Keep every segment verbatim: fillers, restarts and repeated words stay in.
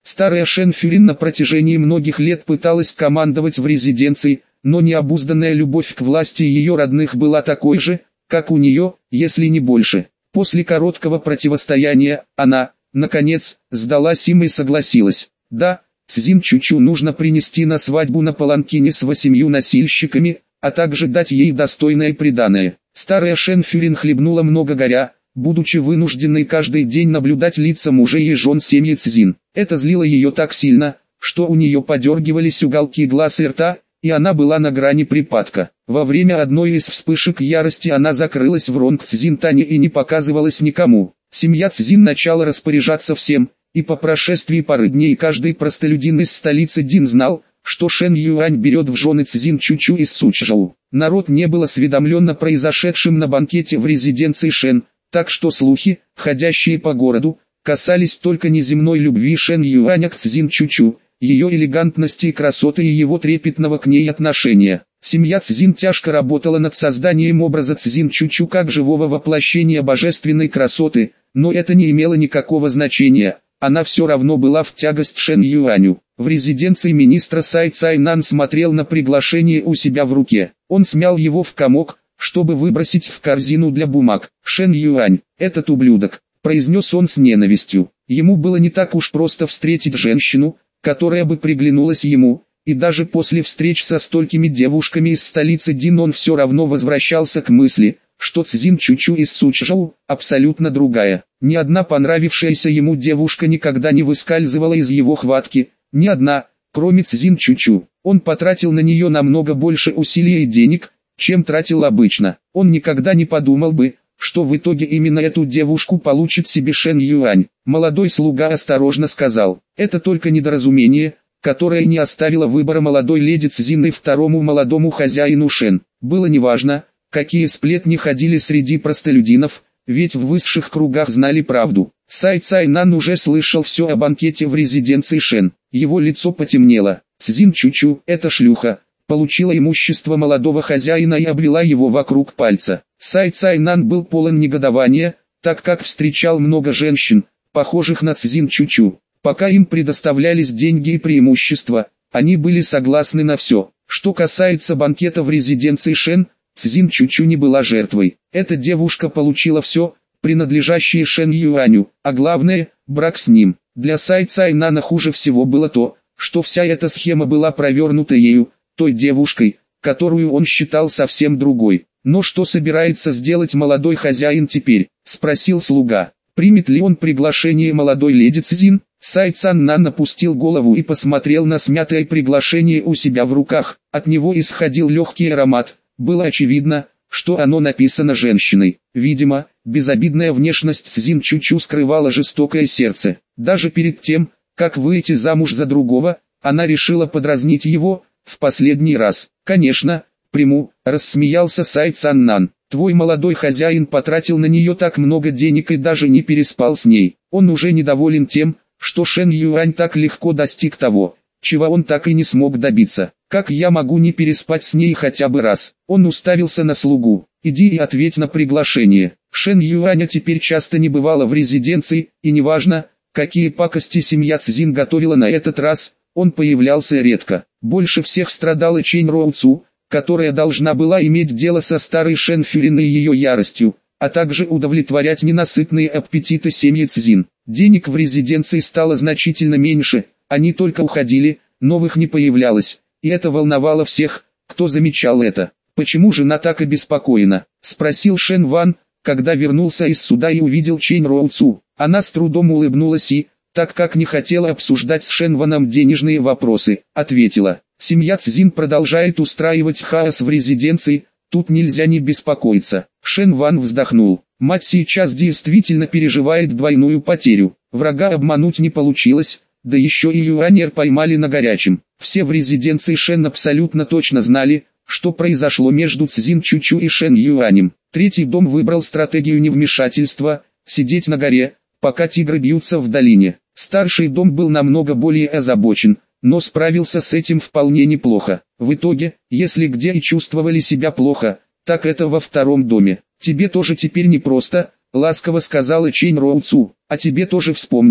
Старая Шэн Фюлин на протяжении многих лет пыталась командовать в резиденции, но необузданная любовь к власти ее родных была такой же, как у нее, если не больше. После короткого противостояния, она, наконец, сдалась им и согласилась. Да, Цзин Чучу нужно принести на свадьбу на паланкине с восемью носильщиками, а также дать ей достойное приданое. Старая Шэн Фюлин хлебнула много горя, будучи вынужденной каждый день наблюдать лица мужей и жен семьи Цзин. Это злило ее так сильно, что у нее подергивались уголки глаз и рта, и она была на грани припадка. Во время одной из вспышек ярости она закрылась в ронг Цзинтане и не показывалась никому. Семья Цзин начала распоряжаться всем, и по прошествии пары дней каждый простолюдин из столицы Дин знал, что Шэн Юань берет в жены Цзин Чучу из Сучжоу. Народ не был осведомлен о произошедшем на банкете в резиденции Шэн, так что слухи, ходящие по городу, касались только неземной любви Шэн Юаня к Цзин Чучу, ее элегантности и красоты и его трепетного к ней отношения. Семья Цзин тяжко работала над созданием образа Цзин Чучу как живого воплощения божественной красоты, но это не имело никакого значения, она все равно была в тягость Шэн Юаню. В резиденции министра Сай Цайнан смотрел на приглашение у себя в руке. Он смял его в комок, чтобы выбросить в корзину для бумаг. «Шэн Юань, этот ублюдок», — произнес он с ненавистью. Ему было не так уж просто встретить женщину, которая бы приглянулась ему, и даже после встреч со столькими девушками из столицы Дин он все равно возвращался к мысли, что Цзин Чучу из Сучжоу абсолютно другая. Ни одна понравившаяся ему девушка никогда не выскальзывала из его хватки, ни одна, кроме Цзин Чучу. Он потратил на нее намного больше усилий и денег, чем тратил обычно. Он никогда не подумал бы, что в итоге именно эту девушку получит себе Шэн Юань. Молодой слуга осторожно сказал: «Это только недоразумение, которое не оставило выбора молодой леди Цзин и второму молодому хозяину Шэн. Было неважно, какие сплетни ходили среди простолюдинов, ведь в высших кругах знали правду». Сай Цайнан уже слышал все о банкете в резиденции Шэн. Его лицо потемнело. Цзин Чучу, эта шлюха, получила имущество молодого хозяина и обвела его вокруг пальца. Сай Цайнан был полон негодования, так как встречал много женщин, похожих на Цзин Чучу. Пока им предоставлялись деньги и преимущества, они были согласны на все. Что касается банкета в резиденции Шэн, Цзин Чучу не была жертвой. Эта девушка получила все, принадлежащее Шэн Юаню, а главное, брак с ним. Для Сай Цайнана хуже всего было то, что вся эта схема была провернута ею, той девушкой, которую он считал совсем другой. «Но что собирается сделать молодой хозяин теперь?» – спросил слуга. «Примет ли он приглашение молодой леди Цзин?» Сай Цаннан опустил голову и посмотрел на смятое приглашение у себя в руках. От него исходил легкий аромат. Было очевидно, что оно написано женщиной. Видимо, безобидная внешность Цзин Чучу скрывала жестокое сердце. Даже перед тем, как выйти замуж за другого, она решила подразнить его в последний раз. «Конечно, приму», — рассмеялся Сай Цаннан. «Твой молодой хозяин потратил на нее так много денег и даже не переспал с ней. Он уже недоволен тем, что Шэн Юань так легко достиг того, чего он так и не смог добиться. Как я могу не переспать с ней хотя бы раз?» Он уставился на слугу. «Иди и ответь на приглашение». Шэн Юаня теперь часто не бывало в резиденции, и неважно, какие пакости семья Цзин готовила на этот раз, он появлялся редко. Больше всех страдала Чэнь Роу Цу, которая должна была иметь дело со старой Шэн Фюлин и ее яростью, а также удовлетворять ненасытные аппетиты семьи Цзин. Денег в резиденции стало значительно меньше, они только уходили, новых не появлялось, и это волновало всех, кто замечал это. «Почему жена так обеспокоена?» – спросил Шэн Ван, когда вернулся из суда и увидел Чэнь Роу Цу. Она с трудом улыбнулась и, так как не хотела обсуждать с Шэн Ваном денежные вопросы, ответила: «Семья Цзин продолжает устраивать хаос в резиденции, тут нельзя не беспокоиться». Шэн Ван вздохнул. Мать сейчас действительно переживает двойную потерю. Врага обмануть не получилось, да еще и юанер поймали на горячем. Все в резиденции Шэн абсолютно точно знали, что произошло между Цзин Чучу и Шэн Юанем. Третий дом выбрал стратегию невмешательства, сидеть на горе, пока тигры бьются в долине. Старший дом был намного более озабочен, но справился с этим вполне неплохо. В итоге, если где и чувствовали себя плохо, так это во втором доме. «Тебе тоже теперь непросто», — ласково сказала Чэнь Роу Цу, — «а тебе тоже вспомнит,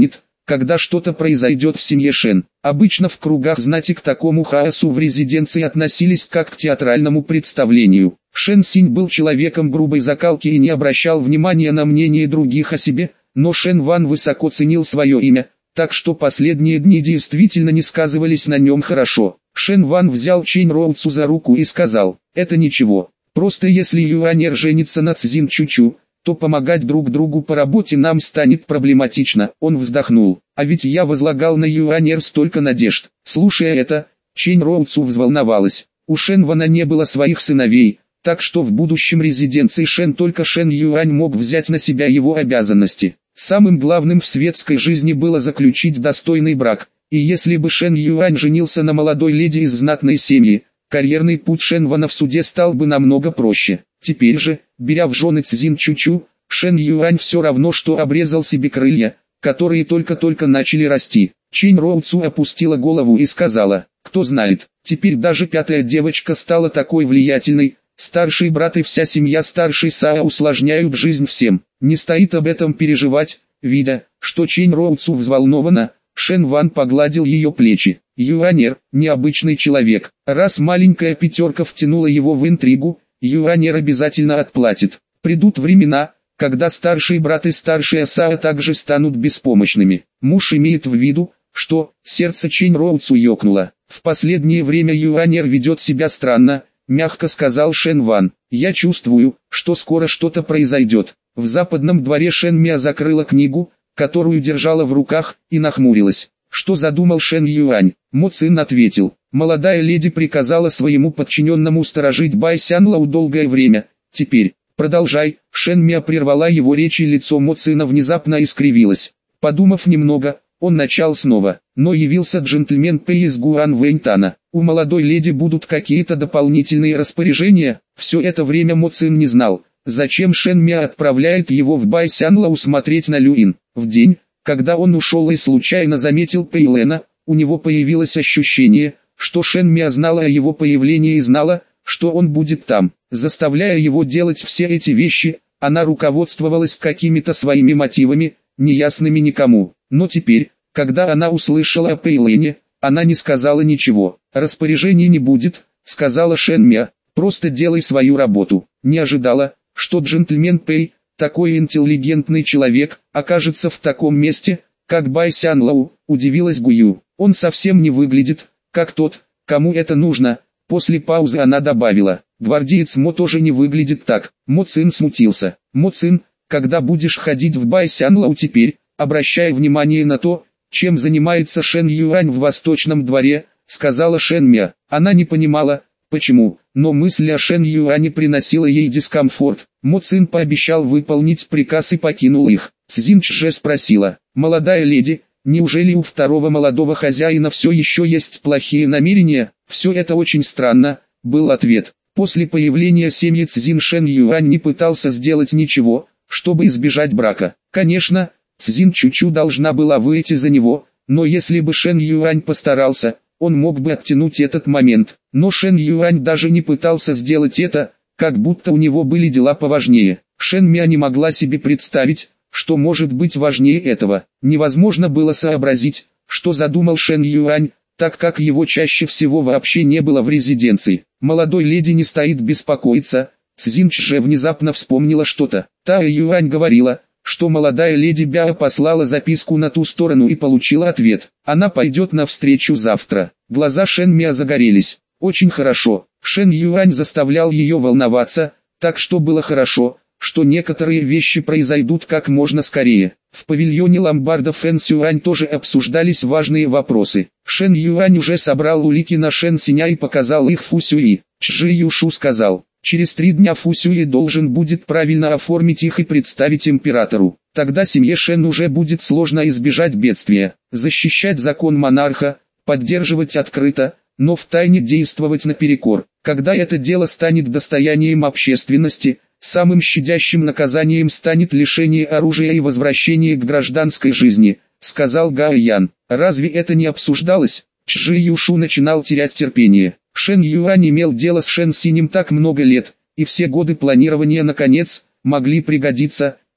когда что-то произойдет в семье Шен. Обычно в кругах знати к такому хаосу в резиденции относились как к театральному представлению. Шен Синь был человеком грубой закалки и не обращал внимания на мнение других о себе, но Шен Ван высоко ценил свое имя, так что последние дни действительно не сказывались на нем хорошо. Шен Ван взял Чэнь Роуцу за руку и сказал: «Это ничего, просто если Юанер женится на Цзин Чучу, то помогать друг другу по работе нам станет проблематично». Он вздохнул: «А ведь я возлагал на Юанер столько надежд». Слушая это, Чэнь Роуцу взволновалась. У Шен Вана не было своих сыновей, так что в будущем резиденции Шен только Шен Юань мог взять на себя его обязанности. Самым главным в светской жизни было заключить достойный брак, и если бы Шен Юань женился на молодой леди из знатной семьи, карьерный путь Шен Вана в суде стал бы намного проще. Теперь же, беря в жены Цзин Чучу, Шен Юань все равно что обрезал себе крылья, которые только-только начали расти. Чэнь Роуцу опустила голову и сказала: «Кто знает, теперь даже пятая девочка стала такой влиятельной. Старший брат и вся семья старшей Сао усложняют жизнь всем. Не стоит об этом переживать». Видя, что Чэнь Роуцу взволнована, Шен Ван погладил ее плечи. Юанер – необычный человек. Раз маленькая пятерка втянула его в интригу, Юанер обязательно отплатит. Придут времена, когда старший брат и старшая Сао также станут беспомощными. Муж имеет в виду, что сердце Чэнь Роуцу ёкнуло. В последнее время Юанер ведет себя странно, мягко сказал Шен Ван. «Я чувствую, что скоро что-то произойдет». В западном дворе Шен Мя закрыла книгу, которую держала в руках, и нахмурилась. Что задумал Шен Юань? Мо Цин ответил: «Молодая леди приказала своему подчиненному сторожить Бай Сянлау долгое время. Теперь, продолжай». Шен Мя прервала его речь, и лицо Мо Цина внезапно искривилось. Подумав немного, он начал снова. «Но явился джентльмен Пэй из Гуан Вэньтана. У молодой леди будут какие-то дополнительные распоряжения?» Все это время Мо Цин не знал, зачем Шен Мя отправляет его в Бай Сянлау смотреть на Люин. В день, когда он ушел и случайно заметил Пэй Лэна, у него появилось ощущение, что Шен Мя знала о его появлении и знала, что он будет там. Заставляя его делать все эти вещи, она руководствовалась какими-то своими мотивами, неясными никому. Но теперь, когда она услышала о Пэй Лэне, она не сказала ничего. «Распоряжений не будет», — сказала Шен Мя, — «просто делай свою работу». Не ожидала, что джентльмен Пэй, такой интеллигентный человек, окажется в таком месте, как Бай Сянлау, удивилась Гую. «Он совсем не выглядит, как тот, кому это нужно». После паузы она добавила: «Гвардеец Мо тоже не выглядит так». Мо Цин смутился. «Мо Цин, когда будешь ходить в Бай Сянлау теперь, обращай внимание на то, чем занимается Шен Юань в Восточном дворе», — сказала Шен Мя. Она не понимала, почему, но мысль о Шен Юане приносила ей дискомфорт. Мо Цин пообещал выполнить приказ и покинул их. Цзин Чже спросила: «Молодая леди, неужели у второго молодого хозяина все еще есть плохие намерения?» «Все это очень странно», — был ответ. После появления семьи Цзин Шен Юань не пытался сделать ничего, чтобы избежать брака. Конечно, Цзин Чучу должна была выйти за него, но если бы Шен Юань постарался, он мог бы оттянуть этот момент. Но Шен Юань даже не пытался сделать это, как будто у него были дела поважнее. Шен Мя не могла себе представить, что может быть важнее этого. Невозможно было сообразить, что задумал Шен Юань, так как его чаще всего вообще не было в резиденции. Молодой леди не стоит беспокоиться. Цзин Чже внезапно вспомнила что-то. Тая Юань говорила, что молодая леди Бяо послала записку на ту сторону и получила ответ. Она пойдет навстречу завтра. Глаза Шен Мя загорелись. Очень хорошо. Шен Юань заставлял ее волноваться, так что было хорошо, что некоторые вещи произойдут как можно скорее. В павильоне ломбарда Фэн Сюань тоже обсуждались важные вопросы. Шен Юань уже собрал улики на Шен Синя и показал их Фу Сюи. Чжи Юшу сказал: «Через три дня Фу Сюи должен будет правильно оформить их и представить императору. Тогда семье Шен уже будет сложно избежать бедствия. Защищать закон монарха, поддерживать открыто, но втайне действовать наперекор. Когда это дело станет достоянием общественности, самым щадящим наказанием станет лишение оружия и возвращение к гражданской жизни», — сказал Гао Ян. «Разве это не обсуждалось?» Чжи Юшу начинал терять терпение. Шен Юань имел дело с Шен Синем так много лет, и все годы планирования наконец могли пригодиться.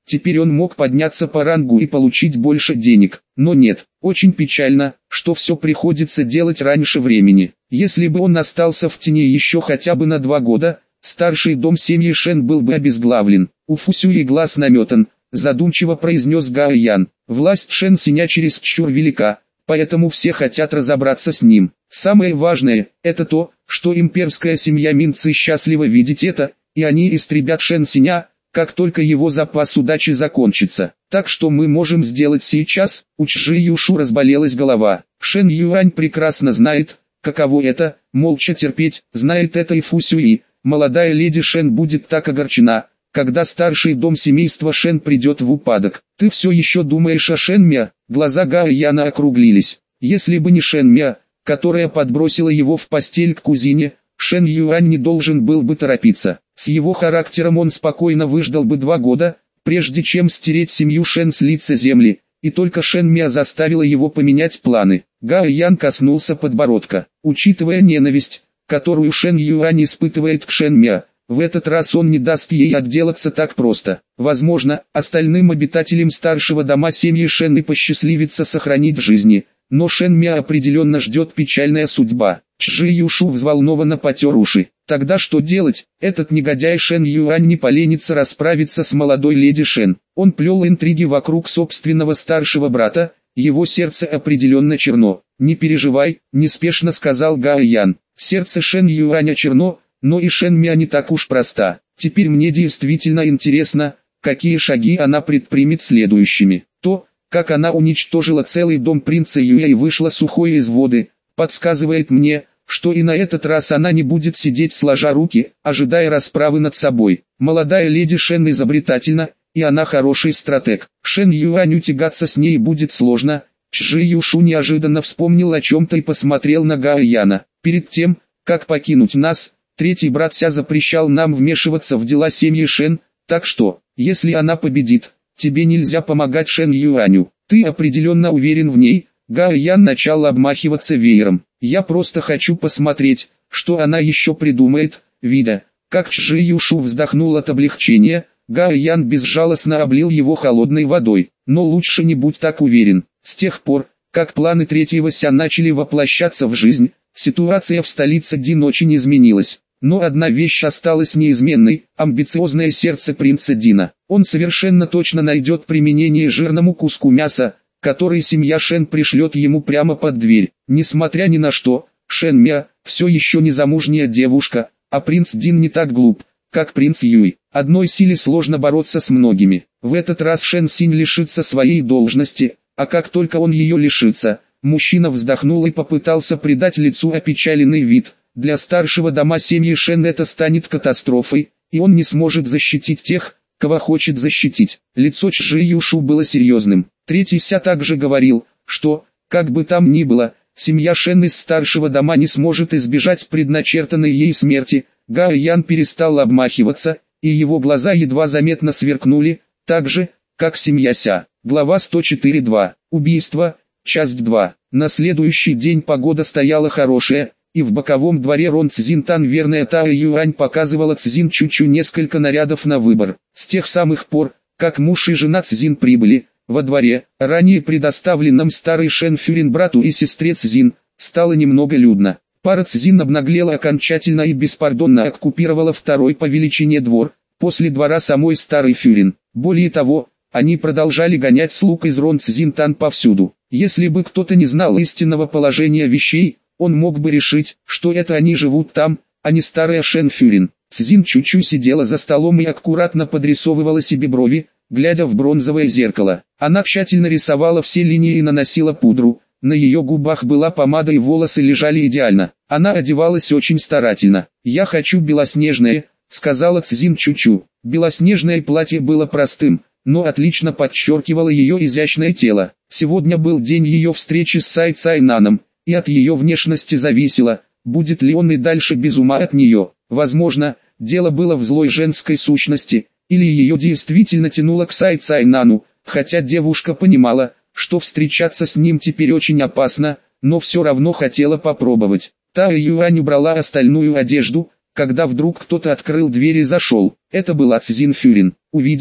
теперь он мог подняться по рангу и получить больше денег. Но нет, очень печально, что все приходится делать раньше времени. Если бы он остался в тени еще хотя бы на два года, старший дом семьи Шен был бы обезглавлен. У Фусюи глаз наметан, задумчиво произнес Гао Ян. Власть Шен Синя чересчур велика, поэтому все хотят разобраться с ним. Самое важное – это то, что имперская семья Минцы счастлива видеть это, и они истребят Шен Синя, как только его запас удачи закончится. Так что мы можем сделать сейчас? У Чжи Юшу разболелась голова. Шен Юань прекрасно знает, каково это, молча терпеть, знает это и Фусюи. Молодая леди Шен будет так огорчена, когда старший дом семейства Шен придет в упадок. Ты все еще думаешь о Шен Мя? Глаза Гао Яна округлились. Если бы не Шен Мя, которая подбросила его в постель к кузине, Шен Юань не должен был бы торопиться. С его характером он спокойно выждал бы два года, прежде чем стереть семью Шен с лица земли, и только Шен Мя заставила его поменять планы. Гао Ян коснулся подбородка. Учитывая ненависть, которую Шен Юань испытывает к Шен Мя, в этот раз он не даст ей отделаться так просто. Возможно, остальным обитателям старшего дома семьи Шен и посчастливится сохранить жизни, но Шен Мя определенно ждет печальная судьба. Чжи Юшу взволнованно потер уши. Тогда что делать? Этот негодяй Шен Юань не поленится расправиться с молодой леди Шен. Он плел интриги вокруг собственного старшего брата, его сердце определенно черно. «Не переживай», – неспешно сказал Гао Ян. «Сердце Шен Юаня черно, но и Шен Мя не так уж проста. Теперь мне действительно интересно, какие шаги она предпримет следующими. То, как она уничтожила целый дом принца Юя и вышла сухой из воды, подсказывает мне, что и на этот раз она не будет сидеть сложа руки, ожидая расправы над собой. Молодая леди Шен изобретательна, и она хороший стратег. Шен Юаню тягаться с ней будет сложно». Чжи Юшу неожиданно вспомнил о чем-то и посмотрел на Гао Яна. «Перед тем, как покинуть нас, третий брат Ся запрещал нам вмешиваться в дела семьи Шен, так что, если она победит, тебе нельзя помогать Шен Юаню. Ты определенно уверен в ней?» Гао Ян начал обмахиваться веером. «Я просто хочу посмотреть, что она еще придумает». Видя, как Чжи Юшу вздохнул от облегчения, Гао Ян безжалостно облил его холодной водой. «Но лучше не будь так уверен. С тех пор, как планы третьего Ся начали воплощаться в жизнь, ситуация в столице Дин очень изменилась. Но одна вещь осталась неизменной – амбициозное сердце принца Дина. Он совершенно точно найдет применение жирному куску мяса, который семья Шен пришлет ему прямо под дверь. Несмотря ни на что, Шен Мя – все еще незамужняя девушка, а принц Дин не так глуп, как принц Юй. Одной силе сложно бороться с многими. В этот раз Шен Синь лишится своей должности, а как только он ее лишится, мужчина вздохнул и попытался придать лицу опечаленный вид. Для старшего дома семьи Шен это станет катастрофой, и он не сможет защитить тех, кого хочет защитить. Лицо Чжи Юшу было серьезным. Третий Ся также говорил, что, как бы там ни было, семья Шен из старшего дома не сможет избежать предначертанной ей смерти. Гао Ян перестал обмахиваться, и его глаза едва заметно сверкнули, так же, как семья Ся. Глава сто четыре два. Убийство. Часть два. На следующий день погода стояла хорошая, и в боковом дворе Рон Цзинтан верная Тао Юань показывала Цзин Чучу несколько нарядов на выбор. С тех самых пор, как муж и жена Цзин прибыли, во дворе, ранее предоставленном старой Шен Фюрин брату и сестре Цзин, стало немного людно. Пара Цзин обнаглела окончательно и беспардонно оккупировала второй по величине двор, после двора самой старой Фюрин. Более того, они продолжали гонять слуг из Рон Цзинтан повсюду. Если бы кто-то не знал истинного положения вещей, он мог бы решить, что это они живут там, а не старая Шен Фюрин. Цзин Чучу сидела за столом и аккуратно подрисовывала себе брови, глядя в бронзовое зеркало. Она тщательно рисовала все линии и наносила пудру. На ее губах была помада и волосы лежали идеально. Она одевалась очень старательно. «Я хочу белоснежное», — сказала Цзин Чучу. Белоснежное платье было простым, но отлично подчеркивало ее изящное тело. Сегодня был день ее встречи с Цай Цайнаном, и от ее внешности зависело, будет ли он и дальше без ума от нее. Возможно, дело было в злой женской сущности, или ее действительно тянуло к Цай Цайнану, хотя девушка понимала, что встречаться с ним теперь очень опасно, но все равно хотела попробовать. Тао Юань убрала остальную одежду, когда вдруг кто-то открыл дверь и зашел. Это была Цзин Фюрин. Увидев,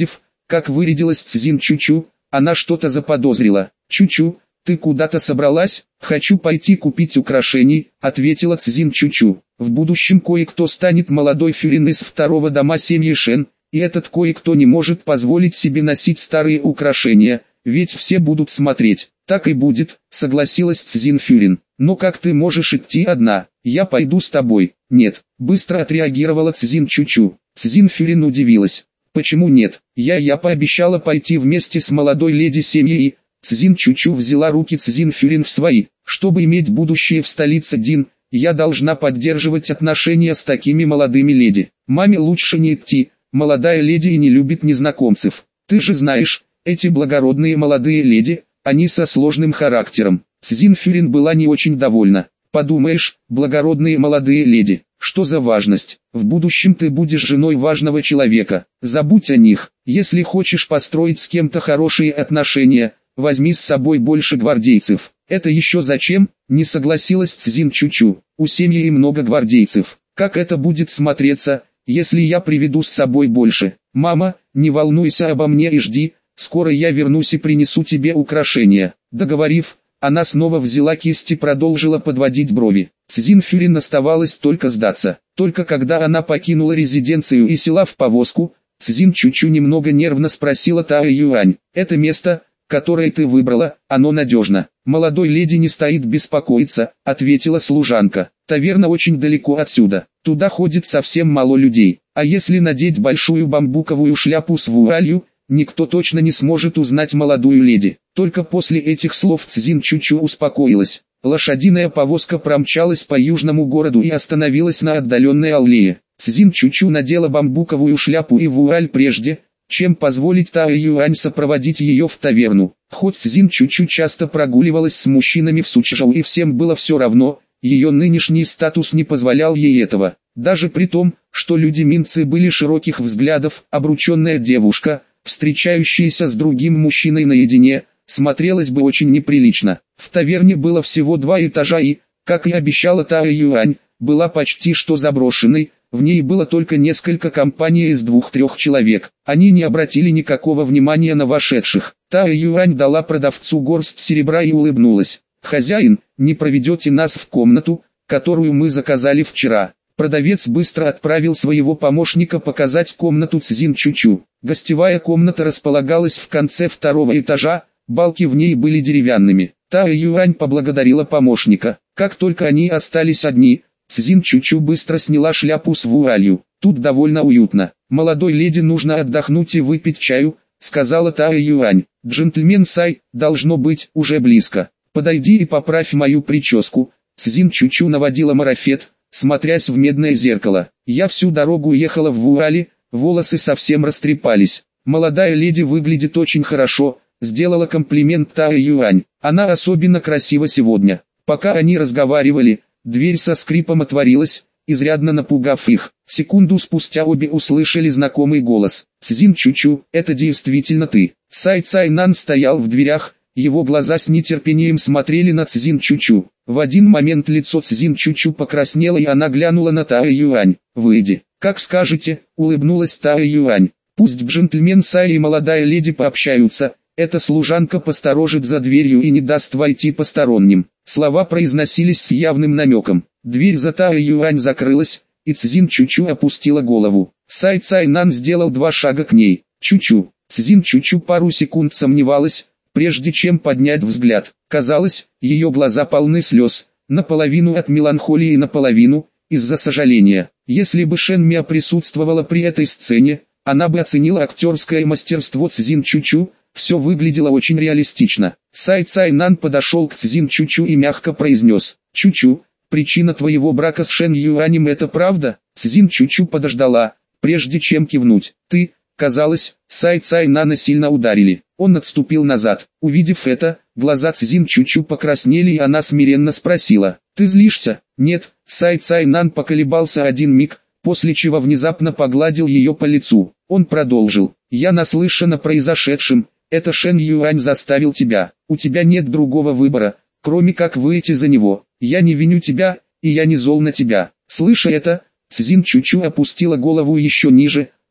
как вырядилась Цзин Чучу, она что-то заподозрила. «Чучу, ты куда-то собралась?» «Хочу пойти купить украшений», — ответила Цзин Чучу. «В будущем кое-кто станет молодой фюрин из второго дома семьи Шен, и этот кое-кто не может позволить себе носить старые украшения, ведь все будут смотреть». «Так и будет», — согласилась Цзин Фюрин. «Но как ты можешь идти одна? Я пойду с тобой». «Нет», — быстро отреагировала Цзин Чучу. Цзин Фюрин удивилась. «Почему нет? Я я пообещала пойти вместе с молодой леди семьи и...» Цзин Чучу взяла руки Цзин Фюрин в свои. «Чтобы иметь будущее в столице Дин, я должна поддерживать отношения с такими молодыми леди. Маме лучше не идти, молодая леди и не любит незнакомцев. Ты же знаешь, эти благородные молодые леди, они со сложным характером». Цзин Фюрин была не очень довольна. «Подумаешь, благородные молодые леди, что за важность? В будущем ты будешь женой важного человека, забудь о них. Если хочешь построить с кем-то хорошие отношения, возьми с собой больше гвардейцев». «Это еще зачем?» — не согласилась Цзин Чучу. «У семьи много гвардейцев. Как это будет смотреться, если я приведу с собой больше? Мама, не волнуйся обо мне и жди, скоро я вернусь и принесу тебе украшения». Договорив, она снова взяла кисть и продолжила подводить брови. Цзин Фюрин оставалось только сдаться. Только когда она покинула резиденцию и села в повозку, Цзин Чучу немного нервно спросила Тао Юань: «Это место, которое ты выбрала, оно надежно?» «Молодой леди не стоит беспокоиться», — ответила служанка. «Таверна очень далеко отсюда. Туда ходит совсем мало людей. А если надеть большую бамбуковую шляпу с вуалью, никто точно не сможет узнать молодую леди». Только после этих слов Цзин Чучу успокоилась. Лошадиная повозка промчалась по южному городу и остановилась на отдаленной аллее. Цзин Чучу надела бамбуковую шляпу и вуаль прежде, чем позволить Тао Юань сопроводить ее в таверну. Хоть Цзин Чучу часто прогуливалась с мужчинами в Сучжоу и всем было все равно, ее нынешний статус не позволял ей этого. Даже при том, что люди Минцы были широких взглядов, обрученная девушка, встречающаяся с другим мужчиной наедине, смотрелась бы очень неприлично. В таверне было всего два этажа и, как и обещала Тао Юань, была почти что заброшенной. В ней было только несколько компаний из двух-трех человек. Они не обратили никакого внимания на вошедших. Тао Юань дала продавцу горсть серебра и улыбнулась. «Хозяин, не проведете нас в комнату, которую мы заказали вчера?» Продавец быстро отправил своего помощника показать комнату Цзин Чучу. Гостевая комната располагалась в конце второго этажа, балки в ней были деревянными. Тао Юань поблагодарила помощника. Как только они остались одни, Цзин Чучу быстро сняла шляпу с вуалью. «Тут довольно уютно. Молодой леди нужно отдохнуть и выпить чаю», — сказала Тао Юань. «Джентльмен Сай, должно быть, уже близко. Подойди и поправь мою прическу». Цзин Чучу наводила марафет, смотрясь в медное зеркало. «Я всю дорогу ехала в вуале, волосы совсем растрепались. Молодая леди выглядит очень хорошо», — сделала комплимент Тао Юань. «Она особенно красива сегодня». Пока они разговаривали, дверь со скрипом отворилась, изрядно напугав их. Секунду спустя обе услышали знакомый голос. «Цзин Чучу, это действительно ты?» Сай Цайнан стоял в дверях, его глаза с нетерпением смотрели на Цзин Чучу. В один момент лицо Цзин Чучу покраснело и она глянула на Тао Юань. «Выйди». «Как скажете», — улыбнулась Тао Юань. «Пусть джентльмен Сай и молодая леди пообщаются, эта служанка посторожит за дверью и не даст войти посторонним». Слова произносились с явным намеком. Дверь за Тао Юань закрылась, и Цзин Чучу опустила голову. Сай Цайнан сделал два шага к ней. «Чучу». Цзин Чучу пару секунд сомневалась, прежде чем поднять взгляд. Казалось, ее глаза полны слез, наполовину от меланхолии и наполовину из-за сожаления. Если бы Шен Миа присутствовала при этой сцене, она бы оценила актерское мастерство Цзин Чучу. Все выглядело очень реалистично. Сай Цайнан подошел к Цзин Чучу и мягко произнес: «Чучу, причина твоего брака с Шен Юанем это правда?» Цзин Чучу подождала, прежде чем кивнуть. «Ты...» Казалось, Сай Цайнана сильно ударили. Он отступил назад. Увидев это, глаза Цзин Чучу покраснели и она смиренно спросила: «Ты злишься?» «Нет». Сай Цайнан поколебался один миг, после чего внезапно погладил ее по лицу. Он продолжил: «Я наслышан о произошедшем. Это Шен Юань заставил тебя. У тебя нет другого выбора, кроме как выйти за него. Я не виню тебя, и я не зол на тебя». Слыша это, Цзин Чучу опустила голову еще ниже,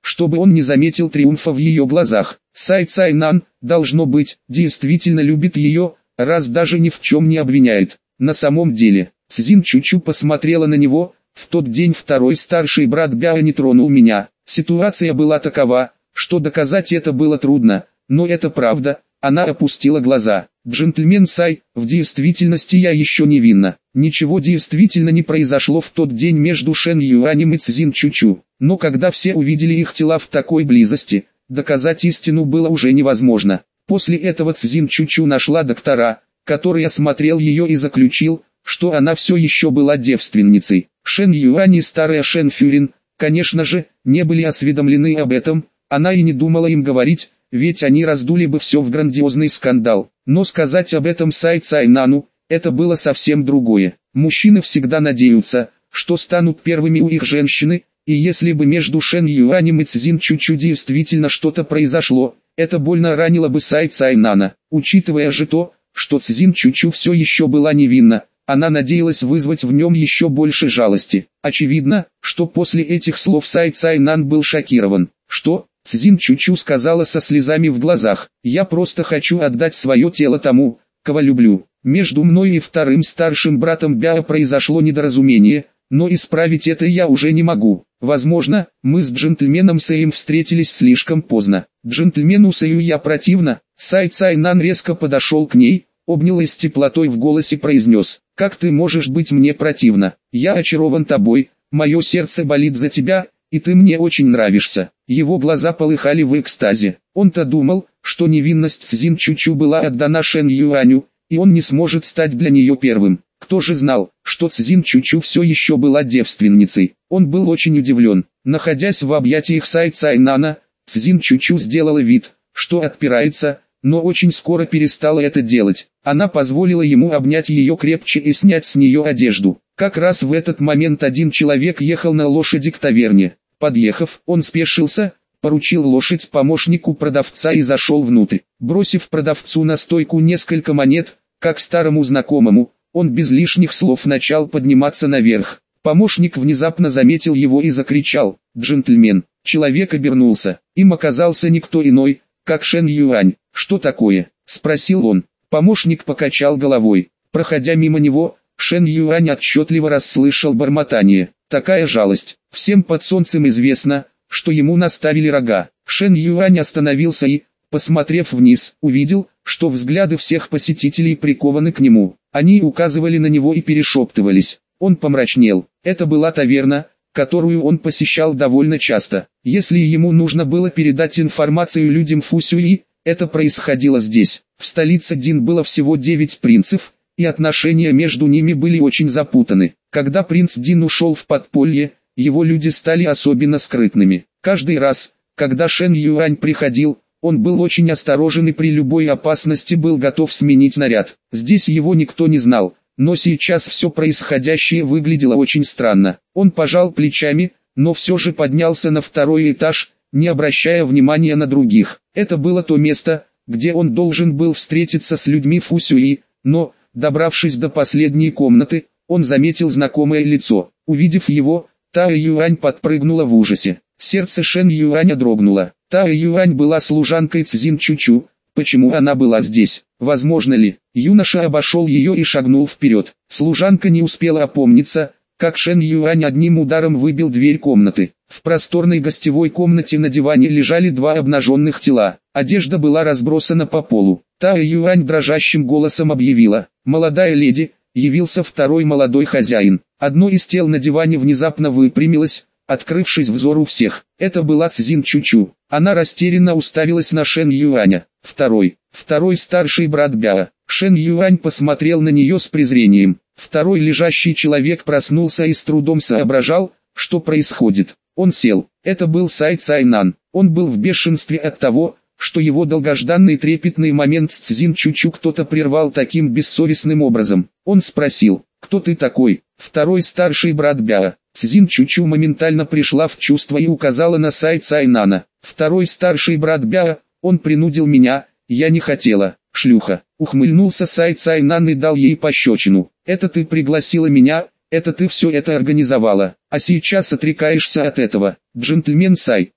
чтобы он не заметил триумфа в ее глазах. Сай Цайнан, должно быть, действительно любит ее, раз даже ни в чем не обвиняет. На самом деле, Цзин Чучу посмотрела на него. В тот день второй старший брат Бяо не тронул меня. Ситуация была такова, что доказать это было трудно, но это правда. Она опустила глаза. «Джентльмен Сай, в действительности я еще невинна. Ничего действительно не произошло в тот день между Шэн Юанем и Цзин Чучу. Но когда все увидели их тела в такой близости, доказать истину было уже невозможно. После этого Цзин Чучу нашла доктора, который осмотрел ее и заключил, что она все еще была девственницей. Шэн Юань и старая Шэн Фюрин, конечно же, не были осведомлены об этом, она и не думала им говорить, ведь они раздули бы все в грандиозный скандал. Но сказать об этом Сай Цайнану, это было совсем другое. Мужчины всегда надеются, что станут первыми у их женщины, и если бы между Шэн Юанем и Цзин Чучу действительно что-то произошло, это больно ранило бы Сай Цайнана. Учитывая же то, что Цзин Чучу все еще была невинна, она надеялась вызвать в нем еще больше жалости. Очевидно, что после этих слов Сай Цайнан был шокирован. «Что?» — Цзин Чучу сказала со слезами в глазах. «Я просто хочу отдать свое тело тому, кого люблю. Между мной и вторым старшим братом Бяо произошло недоразумение, но исправить это я уже не могу. Возможно, мы с джентльменом Сэем встретились слишком поздно. Джентльмену Сэю я противна». Сай Цайнан резко подошел к ней, обнял и с теплотой в голосе произнес: «Как ты можешь быть мне противна? Я очарован тобой, мое сердце болит за тебя, и ты мне очень нравишься». Его глаза полыхали в экстазе. Он-то думал, что невинность Цзин Чучу была отдана Шэн Юаню, и он не сможет стать для нее первым. Кто же знал, что Цзин Чучу все еще была девственницей? Он был очень удивлен. Находясь в объятиях Сай Цайнана, Цзин Чучу сделала вид, что отпирается, но очень скоро перестала это делать. Она позволила ему обнять ее крепче и снять с нее одежду. Как раз в этот момент один человек ехал на лошади к таверне. Подъехав, он спешился, поручил лошадь помощнику продавца и зашел внутрь. Бросив продавцу на стойку несколько монет, как старому знакомому, он без лишних слов начал подниматься наверх. Помощник внезапно заметил его и закричал: «Джентльмен!» Человек обернулся. Им оказался никто иной, как Шэн Юань. «Что такое?» — спросил он. Помощник покачал головой. Проходя мимо него, Шэн Юань отчетливо расслышал бормотание. «Такая жалость! Всем под солнцем известно, что ему наставили рога». Шэн Юань остановился и, посмотрев вниз, увидел, что взгляды всех посетителей прикованы к нему. Они указывали на него и перешептывались. Он помрачнел. Это была таверна, которую он посещал довольно часто. Если ему нужно было передать информацию людям Фусюи, это происходило здесь. В столице Дин было всего девять принцев, и отношения между ними были очень запутаны. Когда принц Дин ушел в подполье, его люди стали особенно скрытными. Каждый раз, когда Шэн Юань приходил, он был очень осторожен и при любой опасности был готов сменить наряд. Здесь его никто не знал, но сейчас все происходящее выглядело очень странно. Он пожал плечами, но все же поднялся на второй этаж, не обращая внимания на других. Это было то место, где он должен был встретиться с людьми Фусюи, но, добравшись до последней комнаты, он заметил знакомое лицо. Увидев его, Тао Юань подпрыгнула в ужасе. Сердце Шэн Юаня дрогнуло. Тао Юань была служанкой Цзин Чучу. Почему она была здесь? Возможно ли? Юноша обошел ее и шагнул вперед. Служанка не успела опомниться, как Шэн Юань одним ударом выбил дверь комнаты. В просторной гостевой комнате на диване лежали два обнаженных тела. Одежда была разбросана по полу. Тао Юань дрожащим голосом объявила: «Молодая леди, явился второй молодой хозяин». Одно из тел на диване внезапно выпрямилось, открывшись взору всех. Это была Цзин Чучу. Она растерянно уставилась на Шэн Юаня. Второй, второй старший брат Бяо. Шэн Юань посмотрел на нее с презрением. Второй лежащий человек проснулся и с трудом соображал, что происходит. Он сел. Это был Сай Цайнан. Он был в бешенстве от того, что его долгожданный трепетный момент с Цзин Чучу кто-то прервал таким бессовестным образом. Он спросил: «Кто ты такой?» Второй старший брат Бяо. Цзин Чучу моментально пришла в чувство и указала на Сай Цайнана. «Второй старший брат Бяо, он принудил меня, я не хотела, шлюха». Ухмыльнулся Сай Цайнан и дал ей пощечину. «Это ты пригласила меня, это ты все это организовала, а сейчас отрекаешься от этого. Джентльмен Сай,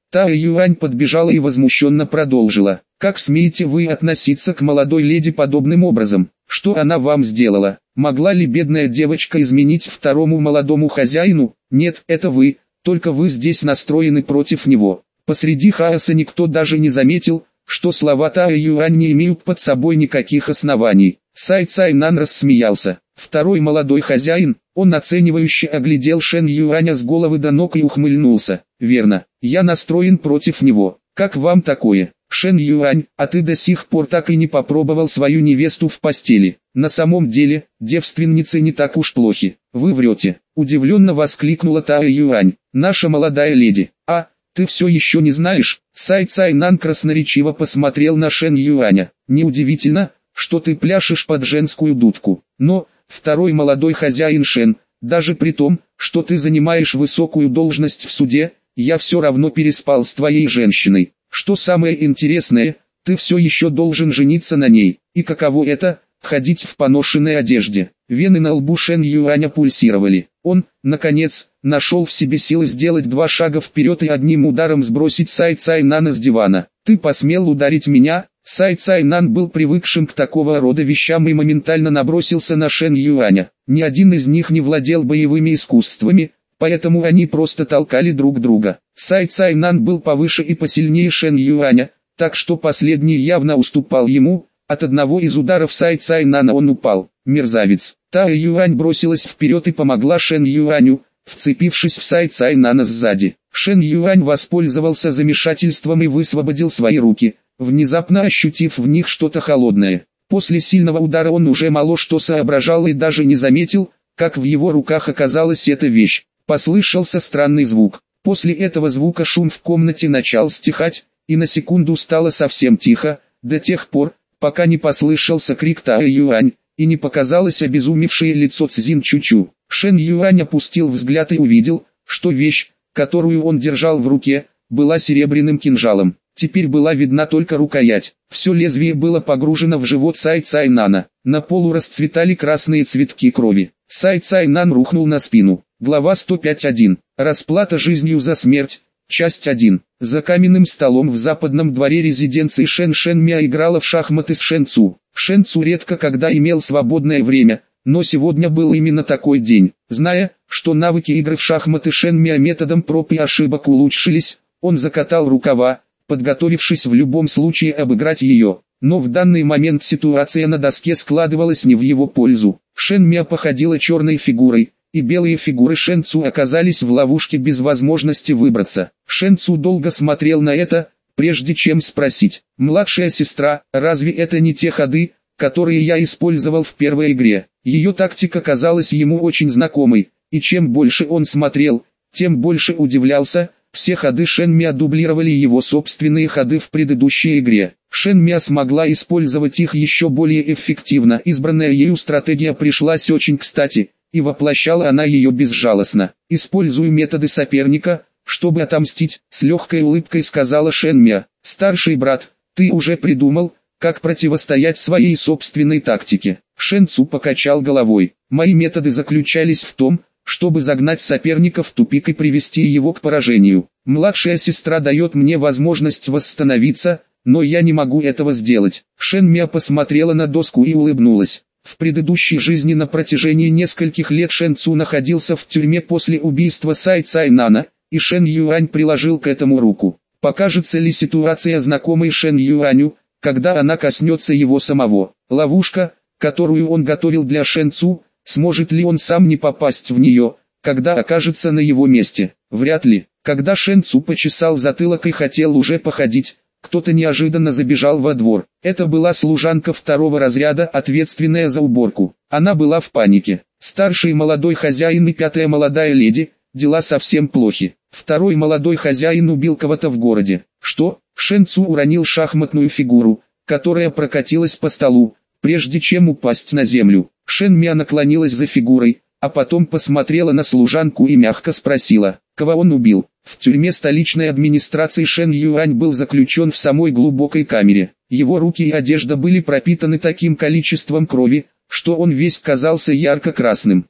Тао Юань подбежала и возмущенно продолжила. «Как смеете вы относиться к молодой леди подобным образом? Что она вам сделала? Могла ли бедная девочка изменить второму молодому хозяину? Нет, это вы, только вы здесь настроены против него». Посреди хаоса никто даже не заметил, что слова Тао Юань не имеют под собой никаких оснований. Цай Цайнан рассмеялся. Второй молодой хозяин, он оценивающе оглядел Шэн Юаня с головы до ног и ухмыльнулся. «Верно, я настроен против него. Как вам такое, Шэн Юань, а ты до сих пор так и не попробовал свою невесту в постели? На самом деле, девственницы не так уж плохи. Вы врете», — удивленно воскликнула Тао Юань. «Наша молодая леди, а, ты все еще не знаешь?» Цай Цайнан красноречиво посмотрел на Шэн Юаня. «Неудивительно, что ты пляшешь под женскую дудку. Но, второй молодой хозяин Шэн, даже при том, что ты занимаешь высокую должность в суде, я все равно переспал с твоей женщиной. Что самое интересное, ты все еще должен жениться на ней. И каково это, ходить в поношенной одежде?» Вены на лбу Шэн Юаня пульсировали. Он, наконец, нашел в себе силы сделать два шага вперед и одним ударом сбросить Цай Цайнана с дивана. «Ты посмел ударить меня?» Цай Цайнан был привыкшим к такого рода вещам и моментально набросился на Шэн Юаня. Ни один из них не владел боевыми искусствами, поэтому они просто толкали друг друга. Цай Цайнан был повыше и посильнее Шэн Юаня, так что последний явно уступал ему. От одного из ударов Цай Цайнана он упал. «Мерзавец!» Тао Юань бросилась вперед и помогла Шэн Юаню, вцепившись в Цай Цайнана сзади. Шэн Юань воспользовался замешательством и высвободил свои руки, внезапно ощутив в них что-то холодное. После сильного удара он уже мало что соображал и даже не заметил, как в его руках оказалась эта вещь. Послышался странный звук. После этого звука шум в комнате начал стихать, и на секунду стало совсем тихо, до тех пор, пока не послышался крик Тао Юань, и не показалось обезумевшее лицо Цзин Чучу. Шэн Юань опустил взгляд и увидел, что вещь, которую он держал в руке, была серебряным кинжалом. Теперь была видна только рукоять. Все лезвие было погружено в живот Цай Цайнана. На полу расцветали красные цветки крови. Цай Цайнан рухнул на спину. Глава сто пять точка один. Расплата жизнью за смерть. Часть один. За каменным столом в западном дворе резиденции Шэн Шэнмя играла в шахматы с Шэн Цу. Шэн Цу редко когда имел свободное время, но сегодня был именно такой день. Зная, что навыки игры в шахматы Шэнмя методом проб и ошибок улучшились, он закатал рукава, подготовившись в любом случае обыграть ее. Но в данный момент ситуация на доске складывалась не в его пользу. Шэнмя походила черной фигурой, и белые фигуры Шэн Цу оказались в ловушке без возможности выбраться. Шэн Цу долго смотрел на это, прежде чем спросить: «Младшая сестра, разве это не те ходы, которые я использовал в первой игре?» Ее тактика казалась ему очень знакомой, и чем больше он смотрел, тем больше удивлялся. Все ходы Шэнмя дублировали его собственные ходы в предыдущей игре. Шэнмя смогла использовать их еще более эффективно. Избранная ею стратегия пришлась очень кстати, и воплощала она ее безжалостно. «Использую методы соперника, чтобы отомстить», — с легкой улыбкой сказала Шэнмя. «Старший брат, ты уже придумал, как противостоять своей собственной тактике?» Шэн Цу покачал головой. «Мои методы заключались в том, чтобы загнать соперника в тупик и привести его к поражению. Младшая сестра дает мне возможность восстановиться, но я не могу этого сделать». Шэнмя посмотрела на доску и улыбнулась. В предыдущей жизни на протяжении нескольких лет Шэн Цу находился в тюрьме после убийства Цай Цайнана, и Шэн Юань приложил к этому руку. Покажется ли ситуация знакомой Шэн Юаню, когда она коснется его самого? Ловушка, которую он готовил для Шэн Цу, сможет ли он сам не попасть в нее, когда окажется на его месте? Вряд ли. Когда Шэн Цу почесал затылок и хотел уже походить, кто-то неожиданно забежал во двор. Это была служанка второго разряда, ответственная за уборку. Она была в панике. Старший молодой хозяин и пятая молодая леди, дела совсем плохи. Второй молодой хозяин убил кого-то в городе. Что? Шэн Цу уронил шахматную фигуру, которая прокатилась по столу, прежде чем упасть на землю. Шэнмя наклонилась за фигурой, а потом посмотрела на служанку и мягко спросила: «Кого он убил?» В тюрьме столичной администрации Шэн Юань был заключен в самой глубокой камере. Его руки и одежда были пропитаны таким количеством крови, что он весь казался ярко-красным.